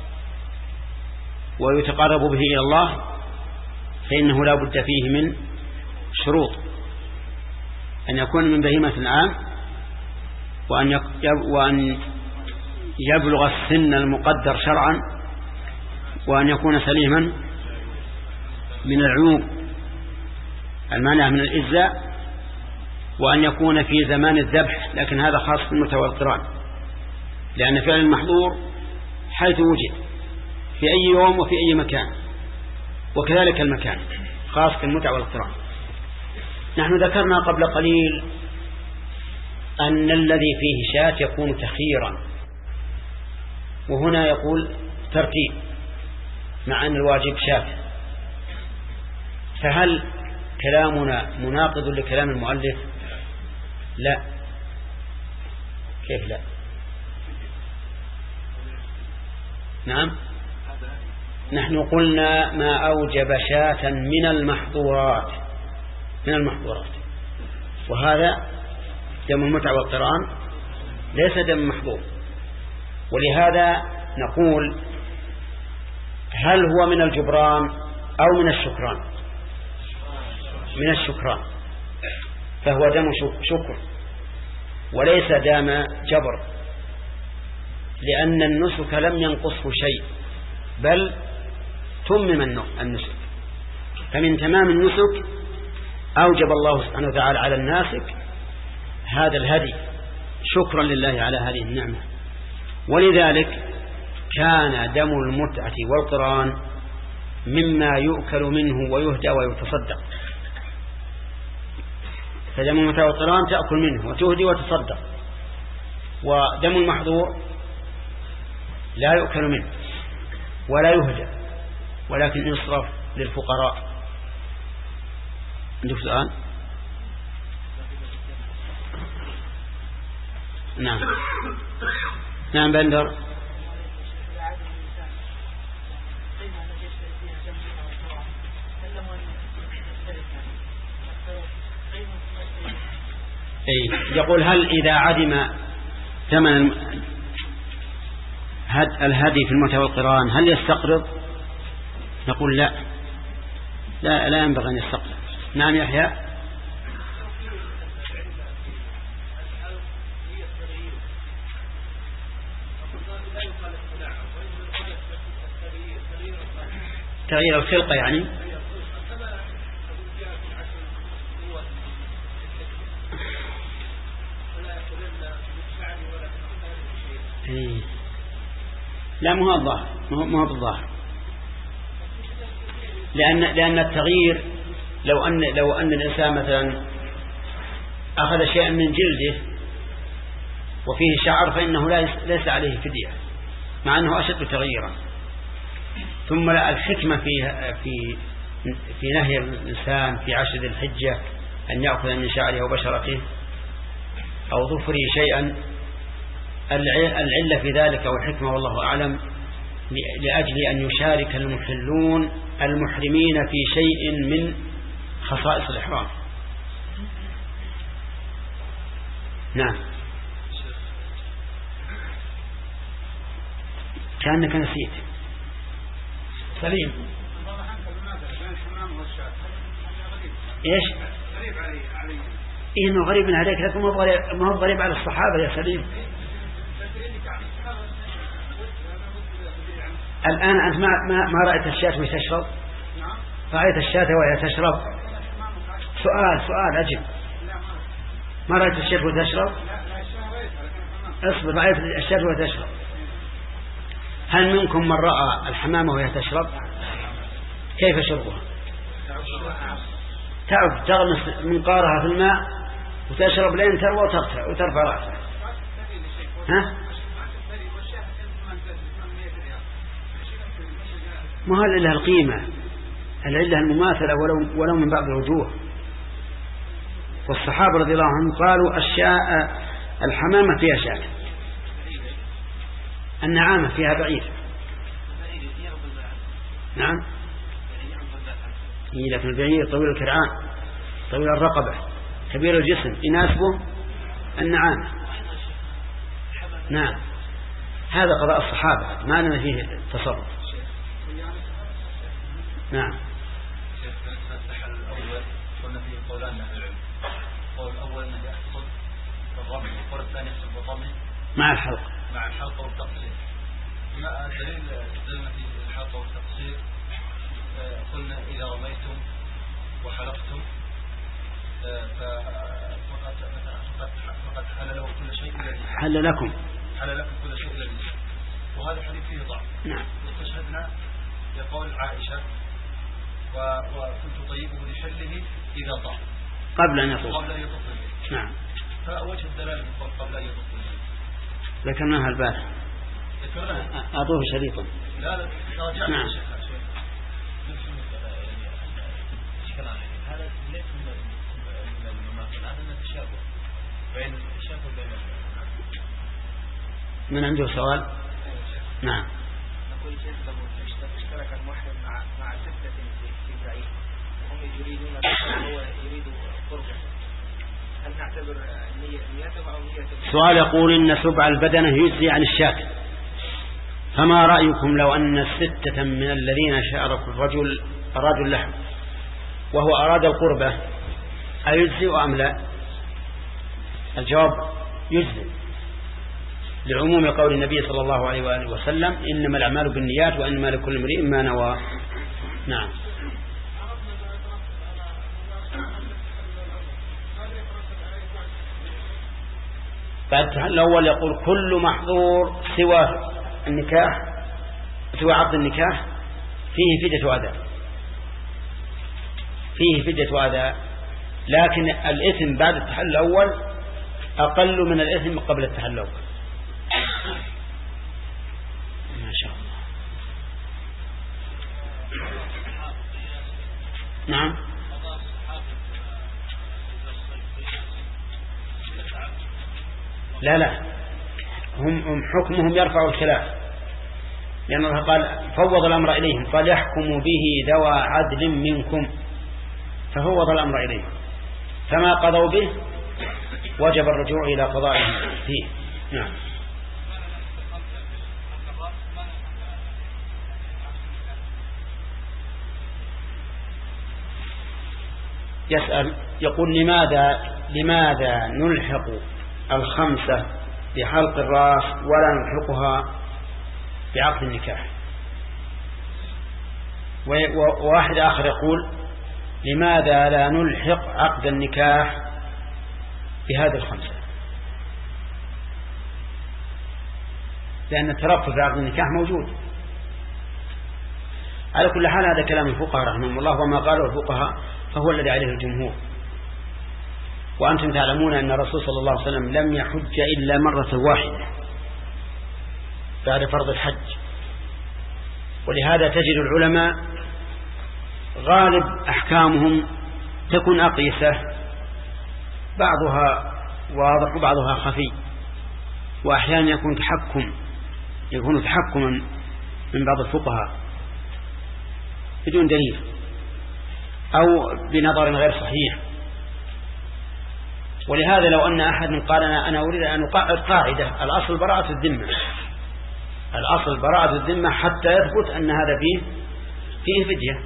ويتقرب به إلى الله فإنه لا بد فيه من شروط، أن يكون من بهيمة الأنعام، وأن وأن يبلغ السن المقدر شرعا، وأن يكون سليما من العيوب المانع من الإجزاء، وأن يكون في زمان الذبح، لكن هذا خاص بالمتعة والقران، لأن فعل المحظور حيث وجد في أي يوم وفي أي مكان، وكذلك المكان خاص بالمتعة والقران. نحن ذكرنا قبل قليل أن الذي فيه شاة يكون تخييرا، وهنا يقول ترتيب مع أن الواجب شاة. فهل كلامنا مناقض لكلام المؤلف؟ لا. كيف لا؟ نعم، نحن قلنا ما أوجب شاة من المحظورات من المحظورات وهذا دم المتعة والقران ليس دم محظور. ولهذا نقول هل هو من الجبران أو من الشكران؟ من الشكران، فهو دم شكر وليس دم جبر، لأن النسك لم ينقصه شيء بل تمم النسك. فمن تمام النسك أوجب الله سبحانه وتعالى على الناسك هذا الهدي شكرا لله على هذه النعمة. ولذلك كان دم المتعة والقران مما يؤكل منه ويهدى ويتصدق. فدم المتعة والقران تأكل منه وتهدي وتصدق، ودم المحظور لا يؤكل منه ولا يهدى ولكن يصرف للفقراء. عندك سؤال؟ نعم نعم بندر. أي يقول هل إذا عدم ثمن الهدي في المتعة والقران هل يستقرض؟ نقول لا لا, لا ينبغي أن يستقرض. نعم يحيى. تغيير الخلقة يعني إيه. لا مو هو الظاهر مو هو بالظاهر، لأن لأن التغيير لو أن لو أن الإنسان مثلا أخذ شيئا من جلده وفيه شعر فإنه ليس عليه فدية مع أنه أشد تغييرا. ثم لا الحكمة في في في نهي الإنسان في عشر ذي الحجة أن يأخذ من شعره أو بشرته أو ظفره شيئا، العلة في ذلك والحكمة والله أعلم لأجل أن يشارك المحلون المحرمين في شيء من خصائص الإحرام. نعم كأنك نسيت. سليم ايش؟ إيه إنه غريب عليك لكن ما هو غريب على الصحابة يا سليم. الآن أنت ما ما ما رأيت الشاة وهي تشرب؟ رأيت الشاة وهي تشرب؟ سؤال سؤال أجب. ما رأيت الشاة وهي تشرب؟ اصبر. رأيت الشاة وهي تشرب. هل منكم من رأى الحمامة وهي تشرب؟ كيف شربها؟ تعرف تغمس منقارها في الماء وتشرب لين تروى وترفع وترفع رأسها. ها؟ ما هو إلا القيمة، العلة المماثلة ولو ولو من بعض الوجوه. والصحابة رضي الله عنهم قالوا الشاء الحمامة فيها شاة، النعامة فيها بعير. نعم هي لكن البعير طويل الكرعان طويل الرقبة كبير الجسم يناسبه النعامة. نعم هذا قضاء الصحابة ما لنا فيه تصرف. نعم الحل الأول قلنا فيه قولان أهل العلم. القول الأول أنه يحصل بالرمي، والقول الثاني يحصل بالرمي مع الحلق مع الحلق والتقصير. ما دليل دلنا في الحلق والتقصير؟ قلنا إذا رميتم وحلقتم فقد فقد حل له كل شيء إلا النساء. حل لكم حل لكم كل شيء إلا النساء. وهذا الحديث فيه ضعف. نعم واستشهدنا بقول عائشة وكنت طيبه لحله إذا طاف قبل أن يطوف. قبل أن يطوف. نعم فوجه الدلالة من قبل أن يطوف. ذكرناها البارح. أطوف شريطا. لا لا راجعنا. نعم هذا ليس من المماثلة، هذا من التشابه بين التشابه بين. من عنده سؤال؟ نعم. نقول شيخ لو اشترك المحرم مع مع ستة في بعيد وهم يريدون هو يريد قربه، هل نعتبر نيته أو نيته؟ سؤال يقول إن سبع البدنة يجزي عن الشاة، فما رأيكم لو أن ستة من الذين شاركوا الرجل أرادوا اللحم وهو أراد القربة أيجزي أم لا؟ الجواب يجزي. لعموم قول النبي صلى الله عليه وآله وسلم إنما الأعمال بالنيات وإنما لكل امرئ ما نوى. نعم. بعد الأول يقول كل محظور سوى النكاح سوى عقد النكاح فيه فدية أذى، فيه فدية أذى، لكن الإثم بعد التحلل الأول أقل من الإثم قبل التحلل الأول. ما شاء الله. نعم. لا لا هم, هم حكمهم يرفع الخلاف، لأن الله قال فوض الأمر إليهم، قال يحكم به ذوى عدل منكم، ففوض الأمر إليهم، فما قضوا به وجب الرجوع إلى قضائهم فيه. نعم. يسأل يقول لماذا لماذا نلحق الخمسة بحلق الرأس ولا نلحقها بعقد النكاح؟ وواحد آخر يقول لماذا لا نلحق عقد النكاح بهذه الخمسة؟ لأن الترفع في عقد النكاح موجود. على كل حال هذا كلام الفقهاء رحمهم الله، وما قاله الفقهاء فهو الذي عليه الجمهور. وأنتم تعلمون أن الرسول صلى الله عليه وسلم لم يحج إلا مرة واحدة بعد فرض الحج، ولهذا تجد العلماء غالب أحكامهم تكون أقيسة، بعضها واضح وبعضها خفي، وأحيانا يكون تحكم يكون تحكما من بعض الفقهاء بدون دليل أو بنظر غير صحيح. ولهذا لو أن أحد قال أنا, أنا أريد أن أقعد قاعدة الأصل براءة الذمة، الأصل براءة الذمة حتى يثبت أن هذا فيه فيه فدية،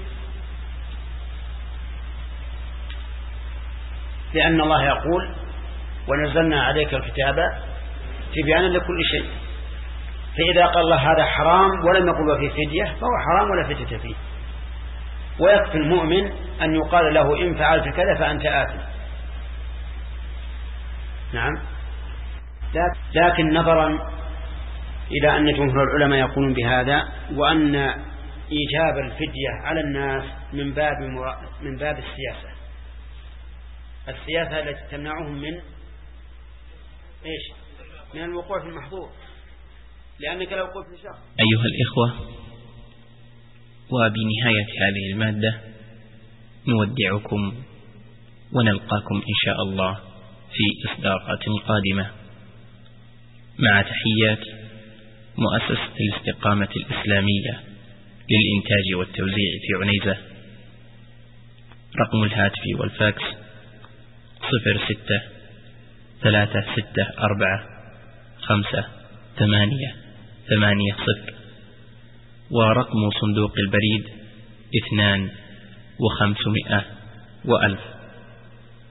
لأن الله يقول ونزلنا عليك الكتاب تبيانا لكل شيء، فإذا قال الله هذا حرام ولم يقل فيه فدية فهو حرام ولا فدية فيه. ويكفي المؤمن أن يقال له إن فعلت كذا فأنت آثم. نعم. لكن نظرا إلى أن جمهور العلماء يقولون بهذا، وأن إيجاب الفدية على الناس من باب من باب السياسة، السياسة التي تمنعهم من إيش؟ من الوقوع في المحظور، لأنك لو قلت لشخص. أيها الإخوة، وبنهاية هذه المادة نودعكم ونلقاكم إن شاء الله في إصدارات قادمة، مع تحيات مؤسسة الاستقامة الإسلامية للإنتاج والتوزيع في عنيزة. رقم الهاتف والفاكس صفر ستة ثلاثة ستة أربعة خمسة ثمانية ثمانية صفر، ورقم صندوق البريد اثنان وخمسمائة وألف.